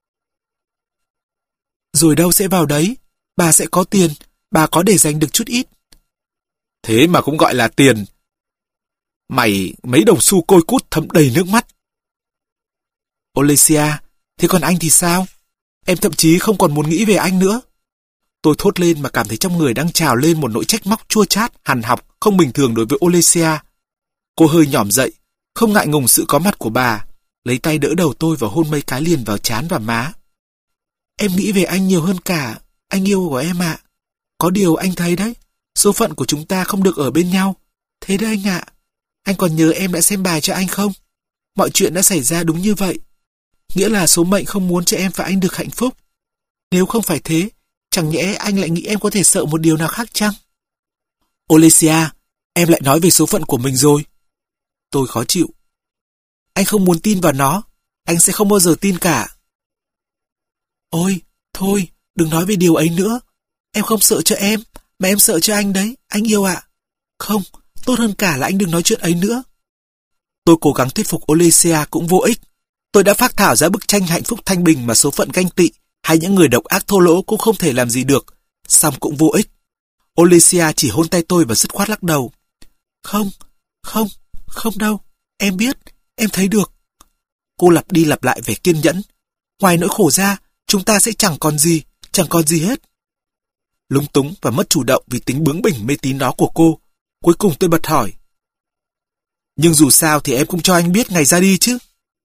A: Rồi đâu sẽ vào đấy. Bà sẽ có tiền, bà có để dành được chút ít. Thế mà cũng gọi là tiền. Mày mấy đồng xu côi cút thấm đầy nước mắt. Olesia, thế còn anh thì sao? Em thậm chí không còn muốn nghĩ về anh nữa. Tôi thốt lên mà cảm thấy trong người đang trào lên một nỗi trách móc chua chát, hằn học, không bình thường đối với Olesia. Cô hơi nhỏm dậy, không ngại ngùng sự có mặt của bà, lấy tay đỡ đầu tôi và hôn mấy cái liền vào trán và má. Em nghĩ về anh nhiều hơn cả, anh yêu của em ạ. Có điều anh thấy đấy, số phận của chúng ta không được ở bên nhau. Thế đấy anh ạ. Anh còn nhớ em đã xem bài cho anh không? Mọi chuyện đã xảy ra đúng như vậy. Nghĩa là số mệnh không muốn cho em và anh được hạnh phúc. Nếu không phải thế, chẳng nhẽ anh lại nghĩ em có thể sợ một điều nào khác chăng? Olesia, em lại nói về số phận của mình rồi. Tôi khó chịu. Anh không muốn tin vào nó, anh sẽ không bao giờ tin cả. Ôi, thôi, đừng nói về điều ấy nữa. Em không sợ cho em, mà em sợ cho anh đấy, anh yêu ạ. Không, tốt hơn cả là anh đừng nói chuyện ấy nữa. Tôi cố gắng thuyết phục Olesia cũng vô ích. Tôi đã phác thảo ra bức tranh hạnh phúc thanh bình mà số phận ganh tị hay những người độc ác thô lỗ cũng không thể làm gì được, song cũng vô ích. Olesia chỉ hôn tay tôi và dứt khoát lắc đầu. Không, không, không đâu, em biết, em thấy được. Cô lặp đi lặp lại vẻ kiên nhẫn. Ngoài nỗi khổ ra, chúng ta sẽ chẳng còn gì, chẳng còn gì hết. Lúng túng và mất chủ động vì tính bướng bỉnh mê tín đó của cô, cuối cùng tôi bật hỏi. Nhưng dù sao thì em cũng cho anh biết ngày ra đi chứ.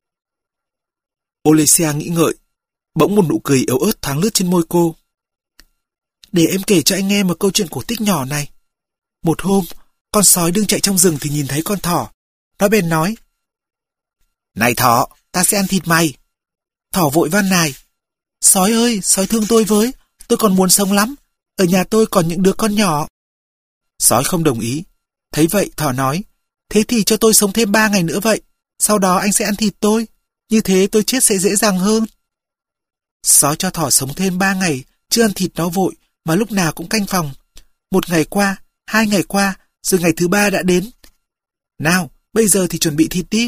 A: Olesia nghĩ ngợi, bỗng một nụ cười yếu ớt thoáng lướt trên môi cô. Để em kể cho anh nghe một câu chuyện cổ tích nhỏ này. Một hôm, con sói đương chạy trong rừng thì nhìn thấy con thỏ. Nó bèn nói. Này thỏ, ta sẽ ăn thịt mày. Thỏ vội van nài. Sói ơi, sói thương tôi với, tôi còn muốn sống lắm. Ở nhà tôi còn những đứa con nhỏ. Sói không đồng ý. Thấy vậy, thỏ nói. Thế thì cho tôi sống thêm ba ngày nữa vậy. Sau đó anh sẽ ăn thịt tôi. Như thế tôi chết sẽ dễ dàng hơn. Sói cho thỏ sống thêm ba ngày, chưa ăn thịt nó vội, mà lúc nào cũng canh phòng. Một ngày qua, hai ngày qua, rồi ngày thứ ba đã đến. Nào, bây giờ thì chuẩn bị thịt đi.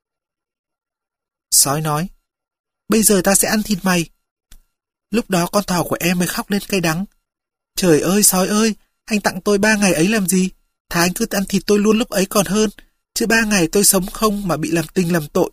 A: Sói nói. Bây giờ ta sẽ ăn thịt mày. Lúc đó con thỏ của em mới khóc lên cay đắng. Trời ơi, sói ơi, anh tặng tôi ba ngày ấy làm gì? Thà anh cứ ăn thịt tôi luôn lúc ấy còn hơn, chứ ba ngày tôi sống không mà bị làm tình làm tội.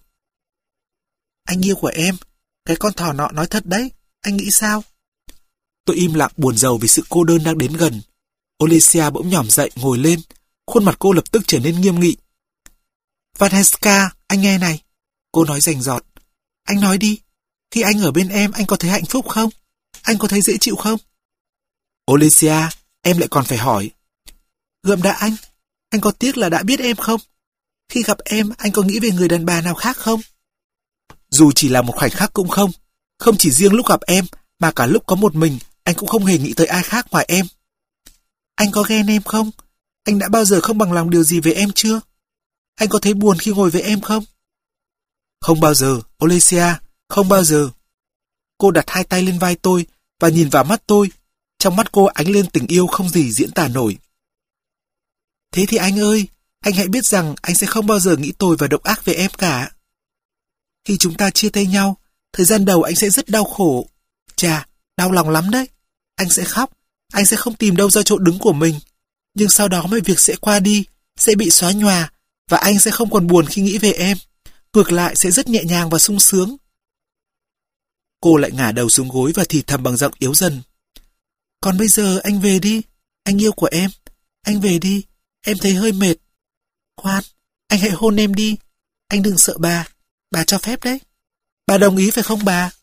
A: Anh yêu của em, cái con thỏ nọ nói thật đấy, anh nghĩ sao? Tôi im lặng buồn rầu vì sự cô đơn đang đến gần. Olesia bỗng nhỏm dậy ngồi lên, khuôn mặt cô lập tức trở nên nghiêm nghị. Vanheska, anh nghe này. Cô nói rành rọt. Anh nói đi, khi anh ở bên em anh có thấy hạnh phúc không? Anh có thấy dễ chịu không? Olesia, em lại còn phải hỏi. Gượm đã anh, anh có tiếc là đã biết em không? Khi gặp em anh có nghĩ về người đàn bà nào khác không? Dù chỉ là một khoảnh khắc cũng không. Không chỉ riêng lúc gặp em, mà cả lúc có một mình, anh cũng không hề nghĩ tới ai khác ngoài em. Anh có ghen em không? Anh đã bao giờ không bằng lòng điều gì về em chưa? Anh có thấy buồn khi ngồi với em không? Không bao giờ, Olesia, không bao giờ. Cô đặt hai tay lên vai tôi và nhìn vào mắt tôi. Trong mắt cô ánh lên tình yêu không gì diễn tả nổi. Thế thì anh ơi, anh hãy biết rằng anh sẽ không bao giờ nghĩ tồi và độc ác về em cả. Khi chúng ta chia tay nhau, thời gian đầu anh sẽ rất đau khổ. Chà, đau lòng lắm đấy. Anh sẽ khóc, anh sẽ không tìm đâu ra chỗ đứng của mình. Nhưng sau đó mọi việc sẽ qua đi, sẽ bị xóa nhòa, và anh sẽ không còn buồn khi nghĩ về em. Ngược lại sẽ rất nhẹ nhàng và sung sướng. Cô lại ngả đầu xuống gối và thì thầm bằng giọng yếu dần. Còn bây giờ anh về đi, anh yêu của em. Anh về đi, em thấy hơi mệt. Khoan, anh hãy hôn em đi. Anh đừng sợ bà, bà cho phép đấy. Bà đồng ý phải không bà?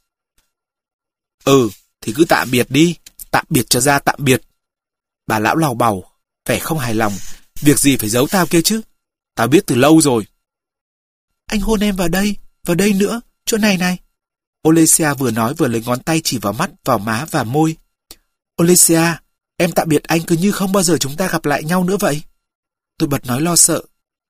A: Ừ, thì cứ tạm biệt đi, tạm biệt cho ra tạm biệt. Bà lão lào bầu, vẻ không hài lòng. Việc gì phải giấu tao kia chứ? Tao biết từ lâu rồi. Anh hôn em vào đây, vào đây nữa, chỗ này này. Olesia vừa nói vừa lấy ngón tay chỉ vào mắt, vào má và môi. Olesia, em tạm biệt anh cứ như không bao giờ chúng ta gặp lại nhau nữa vậy. Tôi bật nói lo sợ.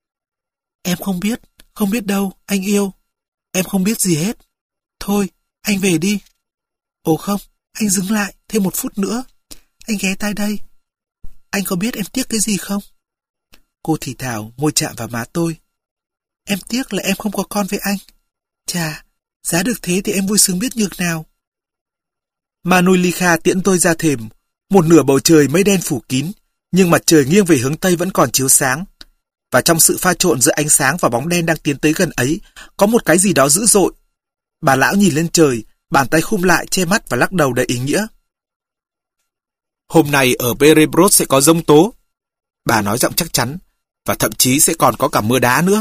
A: Em không biết, không biết đâu, anh yêu. Em không biết gì hết. Thôi, anh về đi. Ồ không, anh dừng lại, thêm một phút nữa. Anh ghé tai đây. Anh có biết em tiếc cái gì không? Cô thì thào, môi chạm vào má tôi. Em tiếc là em không có con với anh. Chà, giá được thế thì em vui sướng biết nhược nào. Manulika tiễn tôi ra thềm. Một nửa bầu trời mây đen phủ kín, nhưng mặt trời nghiêng về hướng Tây vẫn còn chiếu sáng. Và trong sự pha trộn giữa ánh sáng và bóng đen đang tiến tới gần ấy, có một cái gì đó dữ dội. Bà lão nhìn lên trời, bàn tay khum lại che mắt và lắc đầu đầy ý nghĩa. Hôm nay ở Perebrod sẽ có giông tố. Bà nói giọng chắc chắn, và thậm chí sẽ còn có cả mưa đá nữa.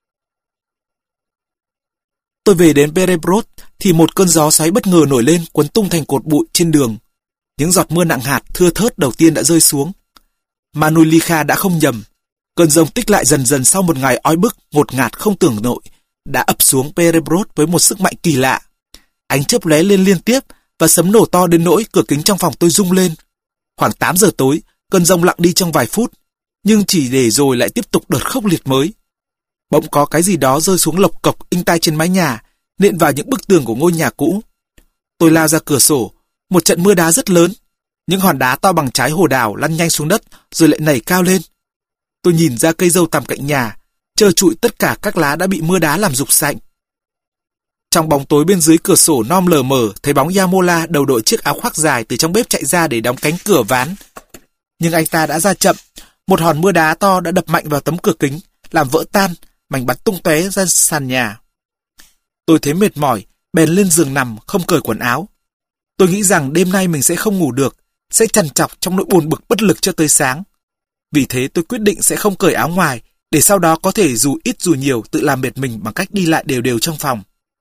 A: Tôi về đến Perebrod thì một cơn gió xoáy bất ngờ nổi lên cuốn tung thành cột bụi trên đường. Những giọt mưa nặng hạt thưa thớt đầu tiên đã rơi xuống. Manulika đã không nhầm. Cơn giông tích lại dần dần sau một ngày oi bức, ngột ngạt không tưởng nổi, đã ập xuống Perebrod với một sức mạnh kỳ lạ. Ánh chớp lóe lên liên tiếp và sấm nổ to đến nỗi cửa kính trong phòng tôi rung lên. Khoảng tám giờ tối, cơn giông lặng đi trong vài phút, nhưng chỉ để rồi lại tiếp tục đợt khốc liệt mới. Bỗng có cái gì đó rơi xuống lộc cộc inh tai trên mái nhà, nện vào những bức tường của ngôi nhà cũ. Tôi lao ra cửa sổ, một trận mưa đá rất lớn. Những hòn đá to bằng trái hồ đào lăn nhanh xuống đất rồi lại nảy cao lên. Tôi nhìn ra cây dâu tằm cạnh nhà, trơ trụi tất cả các lá đã bị mưa đá làm rục sạnh. Trong bóng tối bên dưới cửa sổ non lờ mờ, thấy bóng Yamola đầu đội chiếc áo khoác dài từ trong bếp chạy ra để đóng cánh cửa ván. Nhưng anh ta đã ra chậm, một hòn mưa đá to đã đập mạnh vào tấm cửa kính, làm vỡ tan, mảnh bắn tung tóe ra sàn nhà. Tôi thấy mệt mỏi, bèn lên giường nằm, không cởi quần áo. Tôi nghĩ rằng đêm nay mình sẽ không ngủ được, sẽ trằn trọc trong nỗi buồn bực bất lực cho tới sáng. Vì thế tôi quyết định sẽ không cởi áo ngoài, để sau đó có thể dù ít dù nhiều tự làm mệt mình bằng cách đi lại đều đều trong phòng.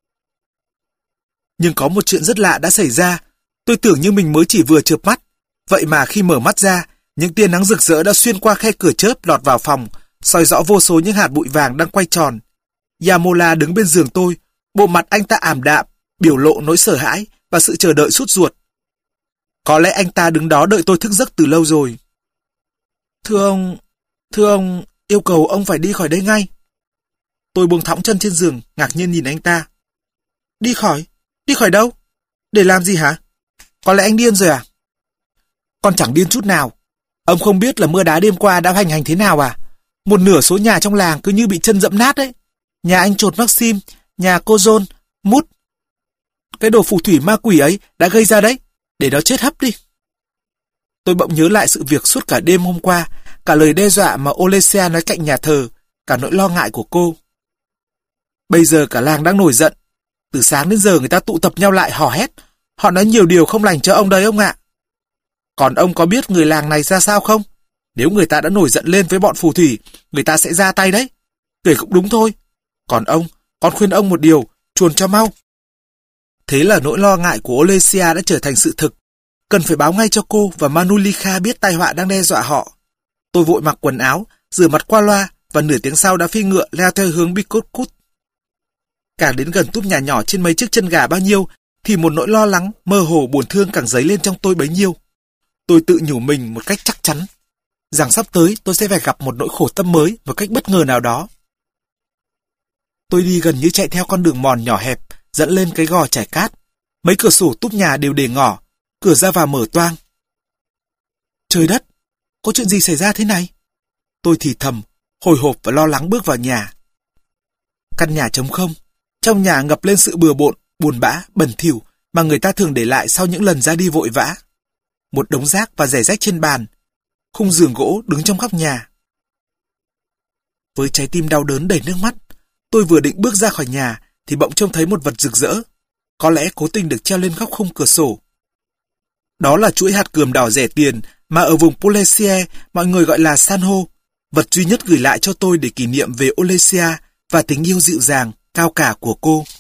A: Nhưng có một chuyện rất lạ đã xảy ra. Tôi tưởng như mình mới chỉ vừa chợp mắt. Vậy mà khi mở mắt ra, những tia nắng rực rỡ đã xuyên qua khe cửa chớp lọt vào phòng, soi rõ vô số những hạt bụi vàng đang quay tròn. Yamola đứng bên giường tôi, bộ mặt anh ta ảm đạm, biểu lộ nỗi sợ hãi và sự chờ đợi sốt ruột. Có lẽ anh ta đứng đó đợi tôi thức giấc từ lâu rồi. Thưa ông, thưa ông, yêu cầu ông phải đi khỏi đây ngay. Tôi buông thõng chân trên giường, ngạc nhiên nhìn anh ta. Đi khỏi? Đi khỏi đâu? Để làm gì hả? Có lẽ anh điên rồi à? Con chẳng điên chút nào. Ông không biết là mưa đá đêm qua đã hoành hành thế nào à? Một nửa số nhà trong làng cứ như bị chân dẫm nát ấy. Nhà anh Trột Maxim, nhà cô John, Mút. Cái đồ phù thủy ma quỷ ấy đã gây ra đấy. Để nó chết hấp đi. Tôi bỗng nhớ lại sự việc suốt cả đêm hôm qua, cả lời đe dọa mà Olesia nói cạnh nhà thờ, cả nỗi lo ngại của cô. Bây giờ cả làng đang nổi giận. Từ sáng đến giờ người ta tụ tập nhau lại hò hét. Họ nói nhiều điều không lành cho ông đấy ông ạ. Còn ông có biết người làng này ra sao không? Nếu người ta đã nổi giận lên với bọn phù thủy, người ta sẽ ra tay đấy. Kể cũng đúng thôi. Còn ông, con khuyên ông một điều, chuồn cho mau. Thế là nỗi lo ngại của Olesia đã trở thành sự thực. Cần phải báo ngay cho cô và Manulika biết tai họa đang đe dọa họ. Tôi vội mặc quần áo, rửa mặt qua loa và nửa tiếng sau đã phi ngựa leo theo hướng Bicotcut. Càng đến gần túp nhà nhỏ trên mấy chiếc chân gà bao nhiêu, thì một nỗi lo lắng, mơ hồ buồn thương càng dấy lên trong tôi bấy nhiêu. Tôi tự nhủ mình một cách chắc chắn, rằng sắp tới tôi sẽ phải gặp một nỗi khổ tâm mới một cách bất ngờ nào đó. Tôi đi gần như chạy theo con đường mòn nhỏ hẹp, dẫn lên cái gò trải cát. Mấy cửa sổ túp nhà đều để ngỏ, cửa ra vào mở toang. Trời đất, có chuyện gì xảy ra thế này? Tôi thì thầm, hồi hộp và lo lắng bước vào nhà. Căn nhà trống không, trong nhà ngập lên sự bừa bộn, buồn bã, bẩn thỉu mà người ta thường để lại sau những lần ra đi vội vã. Một đống rác và rẻ rách trên bàn, khung giường gỗ đứng trong góc nhà. Với trái tim đau đớn đầy nước mắt, tôi vừa định bước ra khỏi nhà thì bỗng trông thấy một vật rực rỡ, có lẽ cố tình được treo lên góc khung cửa sổ. Đó là chuỗi hạt cườm đỏ rẻ tiền mà ở vùng Polessie mọi người gọi là san hô, vật duy nhất gửi lại cho tôi để kỷ niệm về Olesia và tình yêu dịu dàng, cao cả của cô.